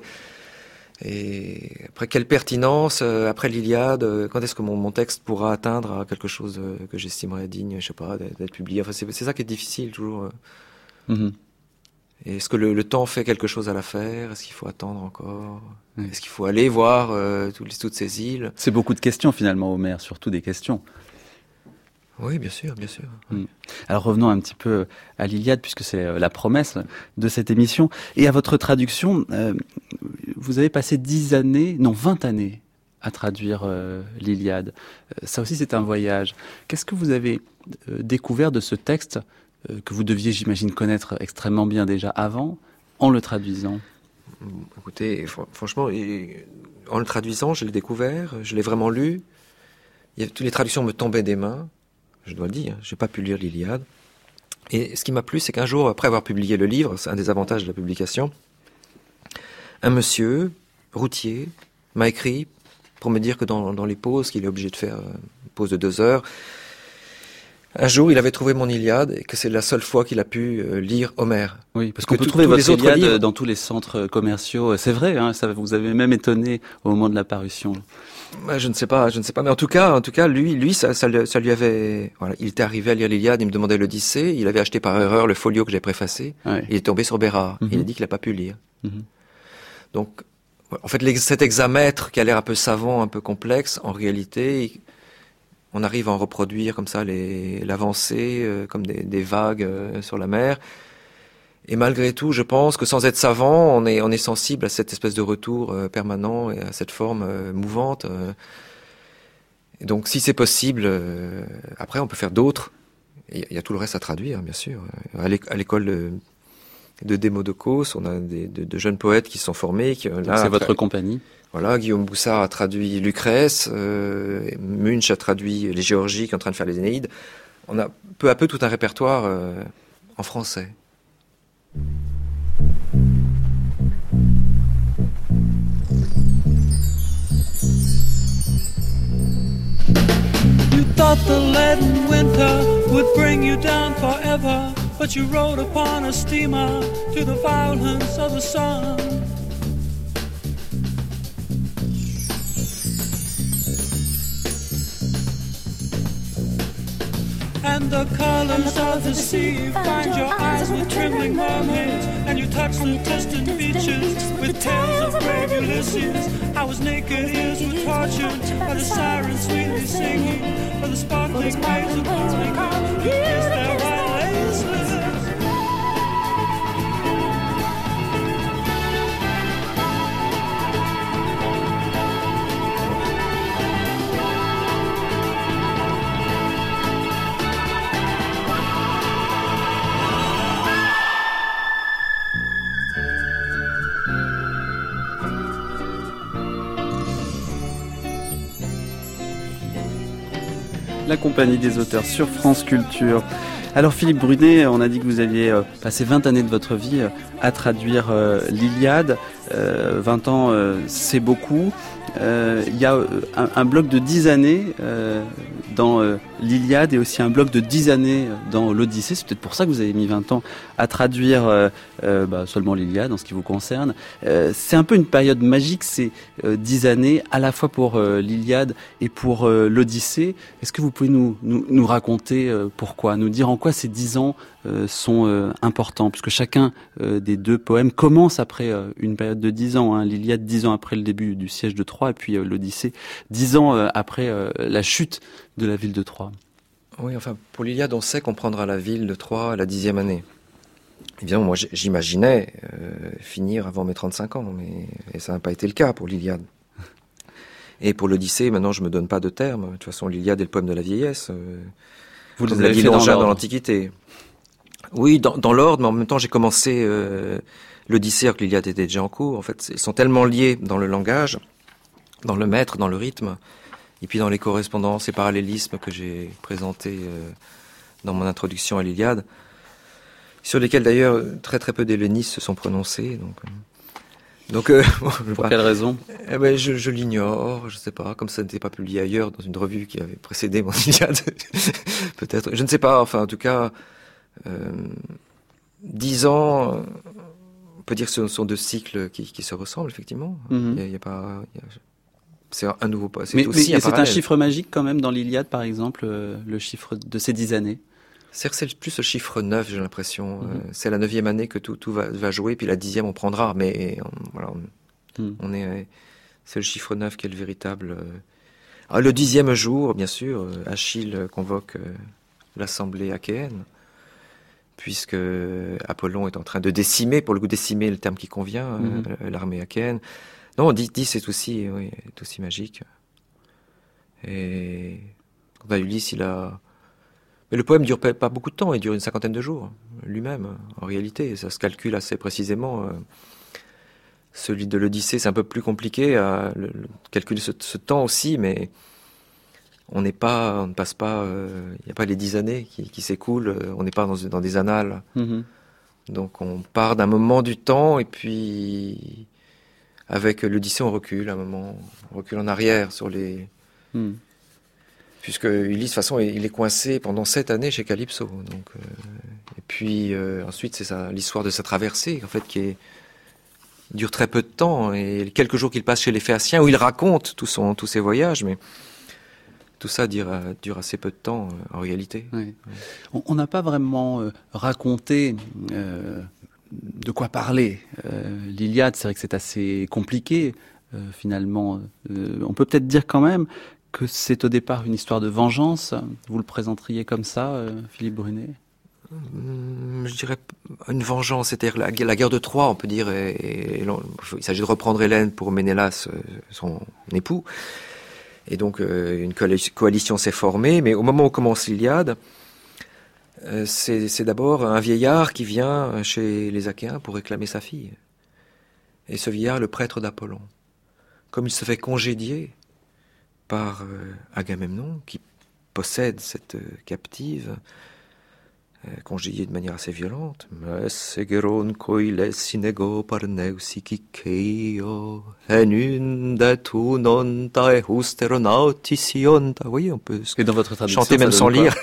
quelle pertinence, après l'Iliade, quand est-ce que mon texte pourra atteindre à quelque chose que j'estimerais digne, je sais pas, d'être publié. Enfin, c'est ça qui est difficile toujours. Et est-ce que le temps fait quelque chose à l'affaire? Est-ce qu'il faut attendre encore? Est-ce qu'il faut aller voir toutes ces îles? C'est beaucoup de questions finalement, Homère, surtout des questions. Oui, bien sûr. Alors revenons un petit peu à l'Iliade, puisque c'est la promesse de cette émission. Et à votre traduction, vous avez passé 20 années à traduire l'Iliade. Ça aussi, c'est un voyage. Qu'est-ce que vous avez découvert de ce texte que vous deviez, j'imagine, connaître extrêmement bien déjà avant, en le traduisant? Écoutez, franchement, en le traduisant, je l'ai découvert, je l'ai vraiment lu. Toutes les traductions me tombaient des mains. Je dois le dire, j'ai pas pu lire l'Iliade. Et ce qui m'a plu, c'est qu'un jour, après avoir publié le livre, c'est un des avantages de la publication, un monsieur, routier, m'a écrit pour me dire que dans les pauses, qu'il est obligé de faire, une pause de 2 heures, un jour, il avait trouvé mon Iliade et que c'est la seule fois qu'il a pu lire Homère. Oui, parce qu'on peut trouver votre Iliade livres dans tous les centres commerciaux. C'est vrai, hein, ça vous avez même étonné au moment de la parution. Je ne sais pas, mais en tout cas, lui, ça lui avait, voilà, il était arrivé à lire l'Iliade, il me demandait l'Odyssée, il avait acheté par erreur le folio que j'ai préfacé, il est tombé sur Bérard, il a dit qu'il n'a pas pu lire. Donc, En fait, cet hexamètre qui a l'air un peu savant, un peu complexe, en réalité, on arrive à en reproduire comme ça l'avancée, comme des vagues sur la mer. Et malgré tout, je pense que sans être savant, on est sensible à cette espèce de retour permanent et à cette forme mouvante. Et donc, si c'est possible, après, on peut faire d'autres. Il y a tout le reste à traduire, bien sûr. À l'école de Demodokos, on a de jeunes poètes qui se sont formés. C'est votre compagnie. Voilà, Guillaume Boussard a traduit Lucrèce, Munch a traduit les Géorgiques en train de faire les Énéides. On a peu à peu tout un répertoire en français. You thought the leaden winter would bring you down forever, but you rode upon a steamer to the violence of the sun. And the colors of the sea find your eyes with trembling mermaids, and you touch the distant beaches with tales of brave Ulysses. I was naked, ears were tortured by the sirens sweetly singing, by the sparkling waves of calling, you kissed their white laces. La compagnie des auteurs sur France Culture. Alors Philippe Brunet, on a dit que vous aviez passé 20 années de votre vie à traduire l'Iliade. 20 ans, c'est beaucoup. Il y a un bloc de 10 années dans l'Iliade et aussi un bloc de 10 années dans l'Odyssée. C'est peut-être pour ça que vous avez mis 20 ans à traduire seulement l'Iliade en ce qui vous concerne. C'est un peu une période magique, ces 10 années, à la fois pour l'Iliade et pour l'Odyssée. Est-ce que vous pouvez nous raconter pourquoi, nous dire en quoi ces 10 ans sont importants, puisque chacun des deux poèmes commence après une période de 10 ans. L'Iliade 10 ans après le début du siège de Troie, et puis l'Odyssée 10 ans après la chute de la ville de Troie. Oui, enfin, pour l'Iliade, on sait qu'on prendra la ville de Troie à la 10e année. Évidemment, moi, j'imaginais finir avant mes 35 ans, mais ça n'a pas été le cas pour l'Iliade. Et pour l'Odyssée, maintenant, je me donne pas de terme. De toute façon, l'Iliade est le poème de la vieillesse. Vous les avez fait dans l'Antiquité. Oui, dans l'ordre, mais en même temps, j'ai commencé l'Odyssée alors que l'Iliade était déjà en cours. En fait, ils sont tellement liés dans le langage, dans le mètre, dans le rythme, et puis dans les correspondances et parallélismes que j'ai présentés dans mon introduction à l'Iliade, sur lesquels d'ailleurs très très peu d'hellénistes se sont prononcés. Donc pour quelle raison? Je l'ignore, je sais pas, comme ça n'était pas publié ailleurs dans une revue qui avait précédé mon Iliade, peut-être, je ne sais pas, enfin en tout cas, 10 ans, on peut dire que ce sont deux cycles qui se ressemblent effectivement. Il y a pas, c'est un nouveau pas. Mais c'est un chiffre magique quand même dans l'Iliade, par exemple, le chiffre de ces 10 années. C'est plus le chiffre 9, j'ai l'impression. C'est la 9e année que tout va jouer, puis la 10e on prendra. Mais voilà, c'est le chiffre 9 qui est le véritable. Alors, le 10e jour, bien sûr, Achille convoque l'assemblée achéenne, puisque Apollon est en train de décimer, pour le coup décimer le terme qui convient, l'armée achéenne. Non, 10 est aussi magique. Et quant à Ulysse, mais le poème dure pas beaucoup de temps, il dure une 50aine de jours, lui-même, en réalité. Ça se calcule assez précisément. Celui de l'Odyssée, c'est un peu plus compliqué à calculer ce temps aussi, mais on ne passe pas, il n'y a pas les 10 années qui s'écoulent, on n'est pas dans des annales. Donc on part d'un moment du temps, et puis avec l'Odyssée, on recule un moment, on recule en arrière sur les... Puisque Ulysse, de toute façon, il est coincé pendant 7 années chez Calypso. Donc, et puis ensuite, c'est l'histoire de sa traversée, en fait, qui dure très peu de temps. Et quelques jours qu'il passe chez les Phéaciens, où il raconte tous ses voyages, mais tout ça dure assez peu de temps, en réalité. Oui. On n'a pas vraiment raconté de quoi parler. L'Iliade, c'est vrai que c'est assez compliqué, finalement. On peut peut-être dire quand même que c'est au départ une histoire de vengeance. Vous le présenteriez comme ça, Philippe Brunet? Je dirais une vengeance, c'est-à-dire la guerre de Troie, on peut dire. Il s'agit de reprendre Hélène pour Ménélas, son époux. Et donc une coalition s'est formée, mais au moment où commence l'Iliade, c'est d'abord un vieillard qui vient chez les Achéens pour réclamer sa fille. Et ce vieillard, le prêtre d'Apollon, comme il se fait congédier par Agamemnon, qui possède cette captive, congédié de manière assez violente. Voyez on peut et dans votre traduction, chanter même sans lire.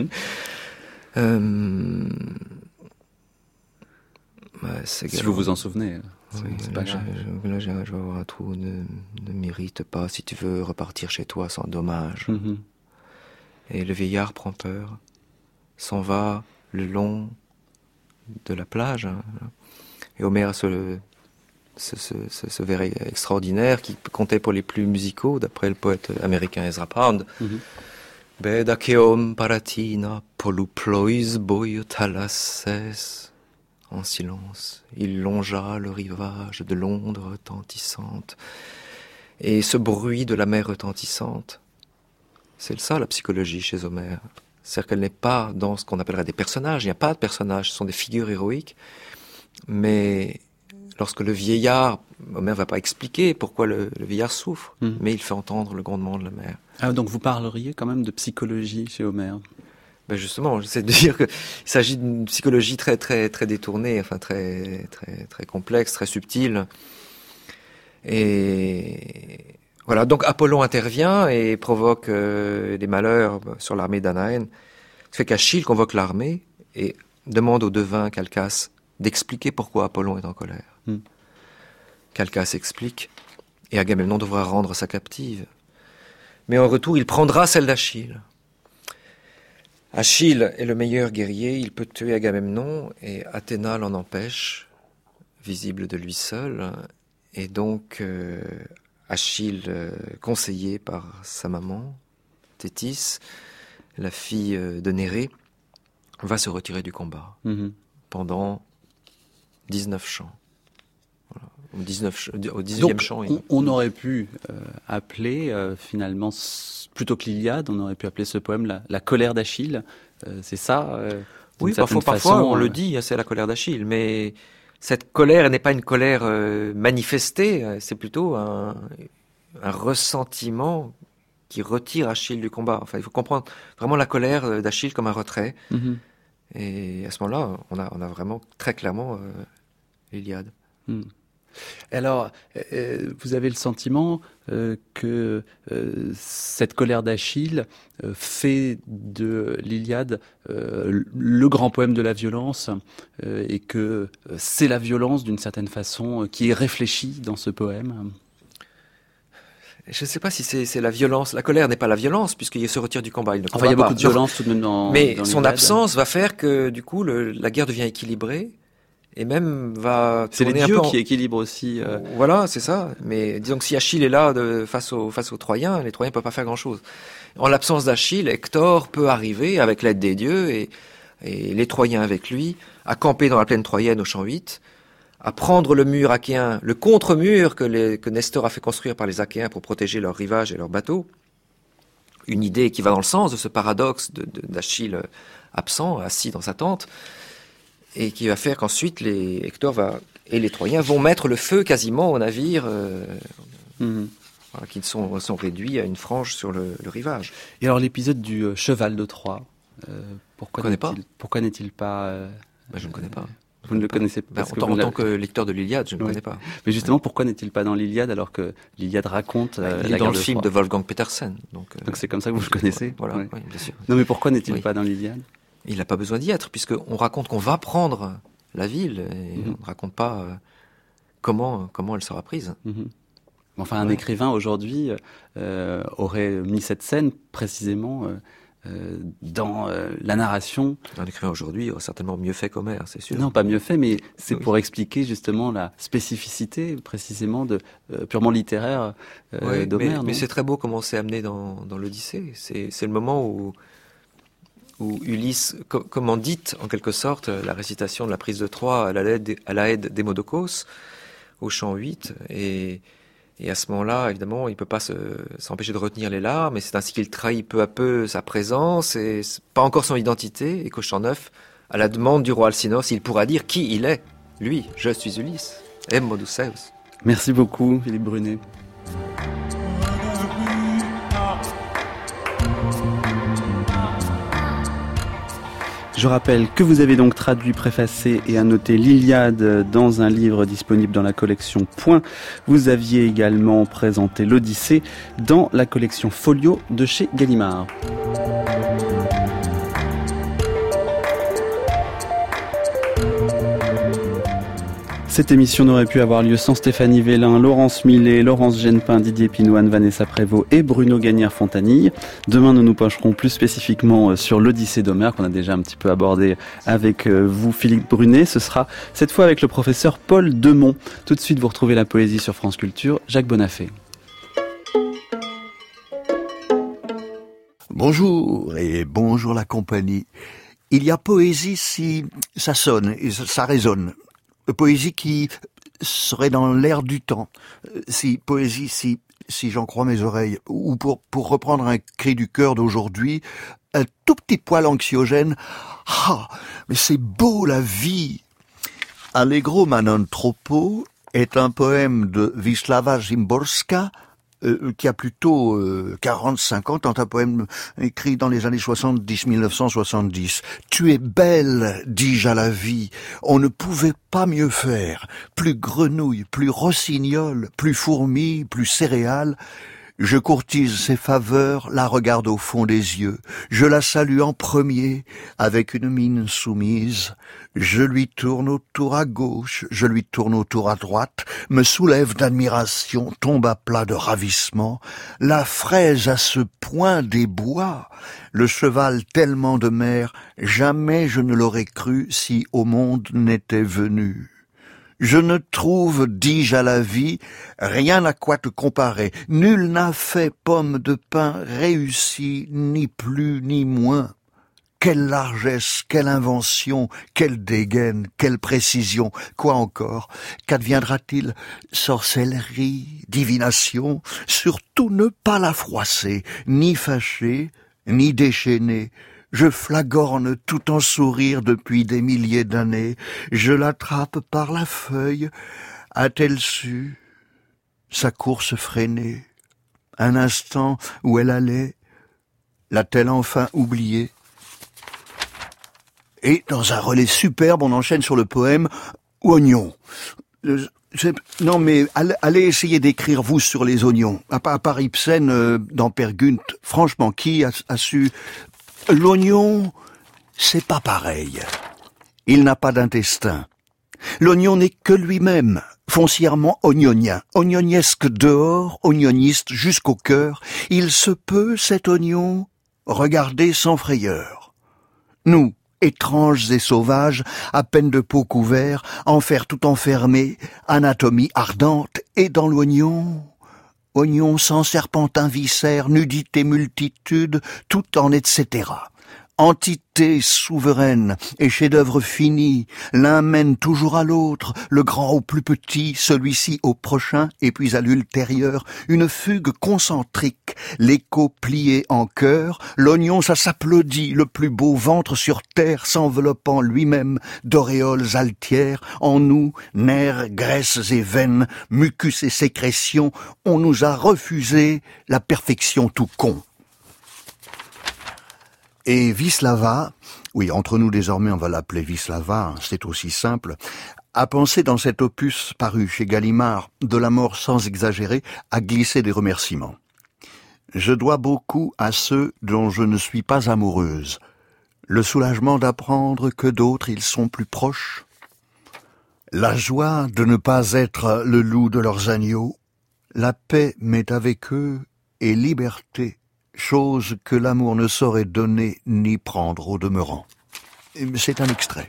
Si vous vous en souvenez. C'est pas grave. Là, je vais avoir un trou. Ne m'irrite pas si tu veux repartir chez toi sans dommage. Et le vieillard prend peur, s'en va le long de la plage. Et Homère a ce vers extraordinaire qui comptait pour les plus musicaux, d'après le poète américain Ezra Pound. Bedakeom paratina poluplois boyotalasses. En silence, il longea le rivage de l'onde retentissante. Et ce bruit de la mer retentissante, c'est ça la psychologie chez Homère. C'est-à-dire qu'elle n'est pas dans ce qu'on appellerait des personnages. Il n'y a pas de personnages, ce sont des figures héroïques. Mais lorsque le vieillard, Homère ne va pas expliquer pourquoi le vieillard souffre, mais il fait entendre le grondement de la mer. Ah, donc vous parleriez quand même de psychologie chez Homère? Ben justement, j'essaie de dire qu'il s'agit d'une psychologie très très très détournée, enfin très très très complexe, très subtile. Et voilà, donc Apollon intervient et provoque des malheurs sur l'armée d'Anaène. Ce fait qu'Achille convoque l'armée et demande au devin Calchas d'expliquer pourquoi Apollon est en colère. Calchas explique et Agamemnon devra rendre sa captive. Mais en retour, il prendra celle d'Achille. Achille est le meilleur guerrier, il peut tuer Agamemnon et Athéna l'en empêche, visible de lui seul. Et donc Achille, conseillé par sa maman, Thétis, la fille de Nérée, va se retirer du combat pendant 19 chants. Voilà. Au 19e chant. On aurait pu appeler finalement, plutôt que l'Iliade, on aurait pu appeler ce poème la colère d'Achille. C'est ça oui, parfois on le dit, c'est la colère d'Achille, mais cette colère n'est pas une colère manifestée, c'est plutôt un ressentiment qui retire Achille du combat. Enfin, il faut comprendre vraiment la colère d'Achille comme un retrait. Et à ce moment-là, on a vraiment très clairement l'Iliade. Alors, vous avez le sentiment que cette colère d'Achille fait de l'Iliade le grand poème de la violence et que c'est la violence, d'une certaine façon, qui est réfléchie dans ce poème? Je ne sais pas si c'est la violence. La colère n'est pas la violence, puisqu'il se retire du combat. Il y a beaucoup de violence tout de même dans son absence va faire que, du coup, la guerre devient équilibrée. Et même va c'est les dieux qui équilibrent aussi. Voilà, c'est ça. Mais disons que si Achille est là face aux Troyens, les Troyens ne peuvent pas faire grand-chose. En l'absence d'Achille, Hector peut arriver avec l'aide des dieux et les Troyens avec lui, à camper dans la plaine troyenne au champ 8, à prendre le mur achéen, le contre-mur que Nestor a fait construire par les Achéens pour protéger leurs rivages et leurs bateaux. Une idée qui va dans le sens de ce paradoxe d'Achille absent, assis dans sa tente. Et qui va faire qu'ensuite Hector et les Troyens vont mettre le feu quasiment aux navires qui sont réduits à une frange sur le rivage. Et alors l'épisode du cheval de Troie, pourquoi n'est-il pas je ne connais pas. Vous ne le connaissez pas en tant que lecteur de l'Iliade, je ne connais pas. Mais justement, pourquoi n'est-il pas dans l'Iliade alors que l'Iliade raconte il est dans le film de Wolfgang Petersen. Donc c'est comme ça que vous le connaissez. Voilà, oui, bien sûr. Non, mais pourquoi n'est-il pas dans l'Iliade? Il n'a pas besoin d'y être, puisqu'on raconte qu'on va prendre la ville, et on ne raconte pas comment elle sera prise. Enfin, un écrivain aujourd'hui aurait mis cette scène précisément dans la narration. Un écrivain aujourd'hui aurait certainement mieux fait qu'Homère, c'est sûr. Non, pas mieux fait, mais c'est pour expliquer justement la spécificité précisément purement littéraire d'Homère. Mais c'est très beau comment c'est amené dans l'Odyssée. C'est le moment où Ulysse commandite en quelque sorte la récitation de la prise de Troie à la aide d'Hémodocos au chant 8 et à ce moment-là, évidemment, il peut pas s'empêcher de retenir les larmes, et c'est ainsi qu'il trahit peu à peu sa présence, et pas encore son identité, et qu'au chant 9, à la demande du roi Alcinous, il pourra dire qui il est. Lui, je suis Ulysse, Aime Odysseus. Merci beaucoup, Philippe Brunet. Je rappelle que vous avez donc traduit, préfacé et annoté l'Iliade dans un livre disponible dans la collection Point. Vous aviez également présenté l'Odyssée dans la collection Folio de chez Gallimard. Cette émission n'aurait pu avoir lieu sans Stéphanie Vélin, Laurence Millet, Laurence Genepin, Didier Pinouane, Vanessa Prévost et Bruno Gagnère-Fontanille. Demain, nous nous pencherons plus spécifiquement sur l'Odyssée d'Homère, qu'on a déjà un petit peu abordé avec vous, Philippe Brunet. Ce sera cette fois avec le professeur Paul Demont. Tout de suite, vous retrouvez la poésie sur France Culture. Jacques Bonafé. Bonjour et bonjour la compagnie. Il y a poésie si ça sonne et ça résonne. Poésie qui serait dans l'air du temps. Poésie si j'en crois mes oreilles. Ou pour reprendre un cri du cœur d'aujourd'hui, un tout petit poil anxiogène. Ah, mais c'est beau la vie! Allegro ma non troppo est un poème de Wisława Szymborska, qui a plutôt 40-50 ans, un poème écrit dans les années 1970. Tu es belle, dis-je à la vie, on ne pouvait pas mieux faire. Plus grenouille, plus rossignol, plus fourmi, plus céréales. Je courtise ses faveurs, la regarde au fond des yeux. Je la salue en premier, avec une mine soumise. Je lui tourne autour à gauche, je lui tourne autour à droite, me soulève d'admiration, tombe à plat de ravissement. La fraise à ce point des bois, le cheval tellement de mer, jamais je ne l'aurais cru si au monde n'était venu. Je ne trouve, dis-je à la vie, rien à quoi te comparer. Nul n'a fait pomme de pin réussi, ni plus ni moins. Quelle largesse, quelle invention, quelle dégaine, quelle précision. Quoi encore? Qu'adviendra-t-il? Sorcellerie, divination? Surtout ne pas la froisser, ni fâcher, ni déchaîner. Je flagorne tout en sourire depuis des milliers d'années. Je l'attrape par la feuille. A-t-elle su sa course freinée? Un instant où elle allait, l'a-t-elle enfin oublié? Et dans un relais superbe, on enchaîne sur le poème Oignon. Non mais allez essayer d'écrire vous sur les oignons. À part Ibsen dans Peer Gynt, franchement, qui a su... L'oignon, c'est pas pareil. Il n'a pas d'intestin. L'oignon n'est que lui-même, foncièrement oignonien, oignoniesque dehors, oignoniste jusqu'au cœur. Il se peut, cet oignon, regarder sans frayeur. Nous, étranges et sauvages, à peine de peau couvert, enfer tout enfermé, anatomie ardente, et dans l'oignon... Oignon sans serpentin viscère, nudité multitude, tout en etc. Entité souveraine et chef-d'œuvre fini, l'un mène toujours à l'autre, le grand au plus petit, celui-ci au prochain, et puis à l'ultérieur, une fugue concentrique, l'écho plié en chœur, l'oignon ça s'applaudit, le plus beau ventre sur terre s'enveloppant lui-même d'auréoles altières, en nous, nerfs, graisses et veines, mucus et sécrétions, on nous a refusé la perfection tout con. Et Wisława, oui, entre nous désormais on va l'appeler Wisława, c'est aussi simple, a pensé dans cet opus paru chez Gallimard, de la mort sans exagérer, à glisser des remerciements. Je dois beaucoup à ceux dont je ne suis pas amoureuse. Le soulagement d'apprendre que d'autres ils sont plus proches. La joie de ne pas être le loup de leurs agneaux. La paix m'est avec eux et liberté. chose que l'amour ne saurait donner ni prendre au demeurant. C'est un extrait.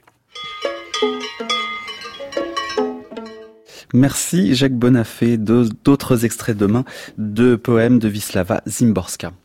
Merci Jacques Bonafé. D'autres extraits demain de poèmes de Wisława Szymborska.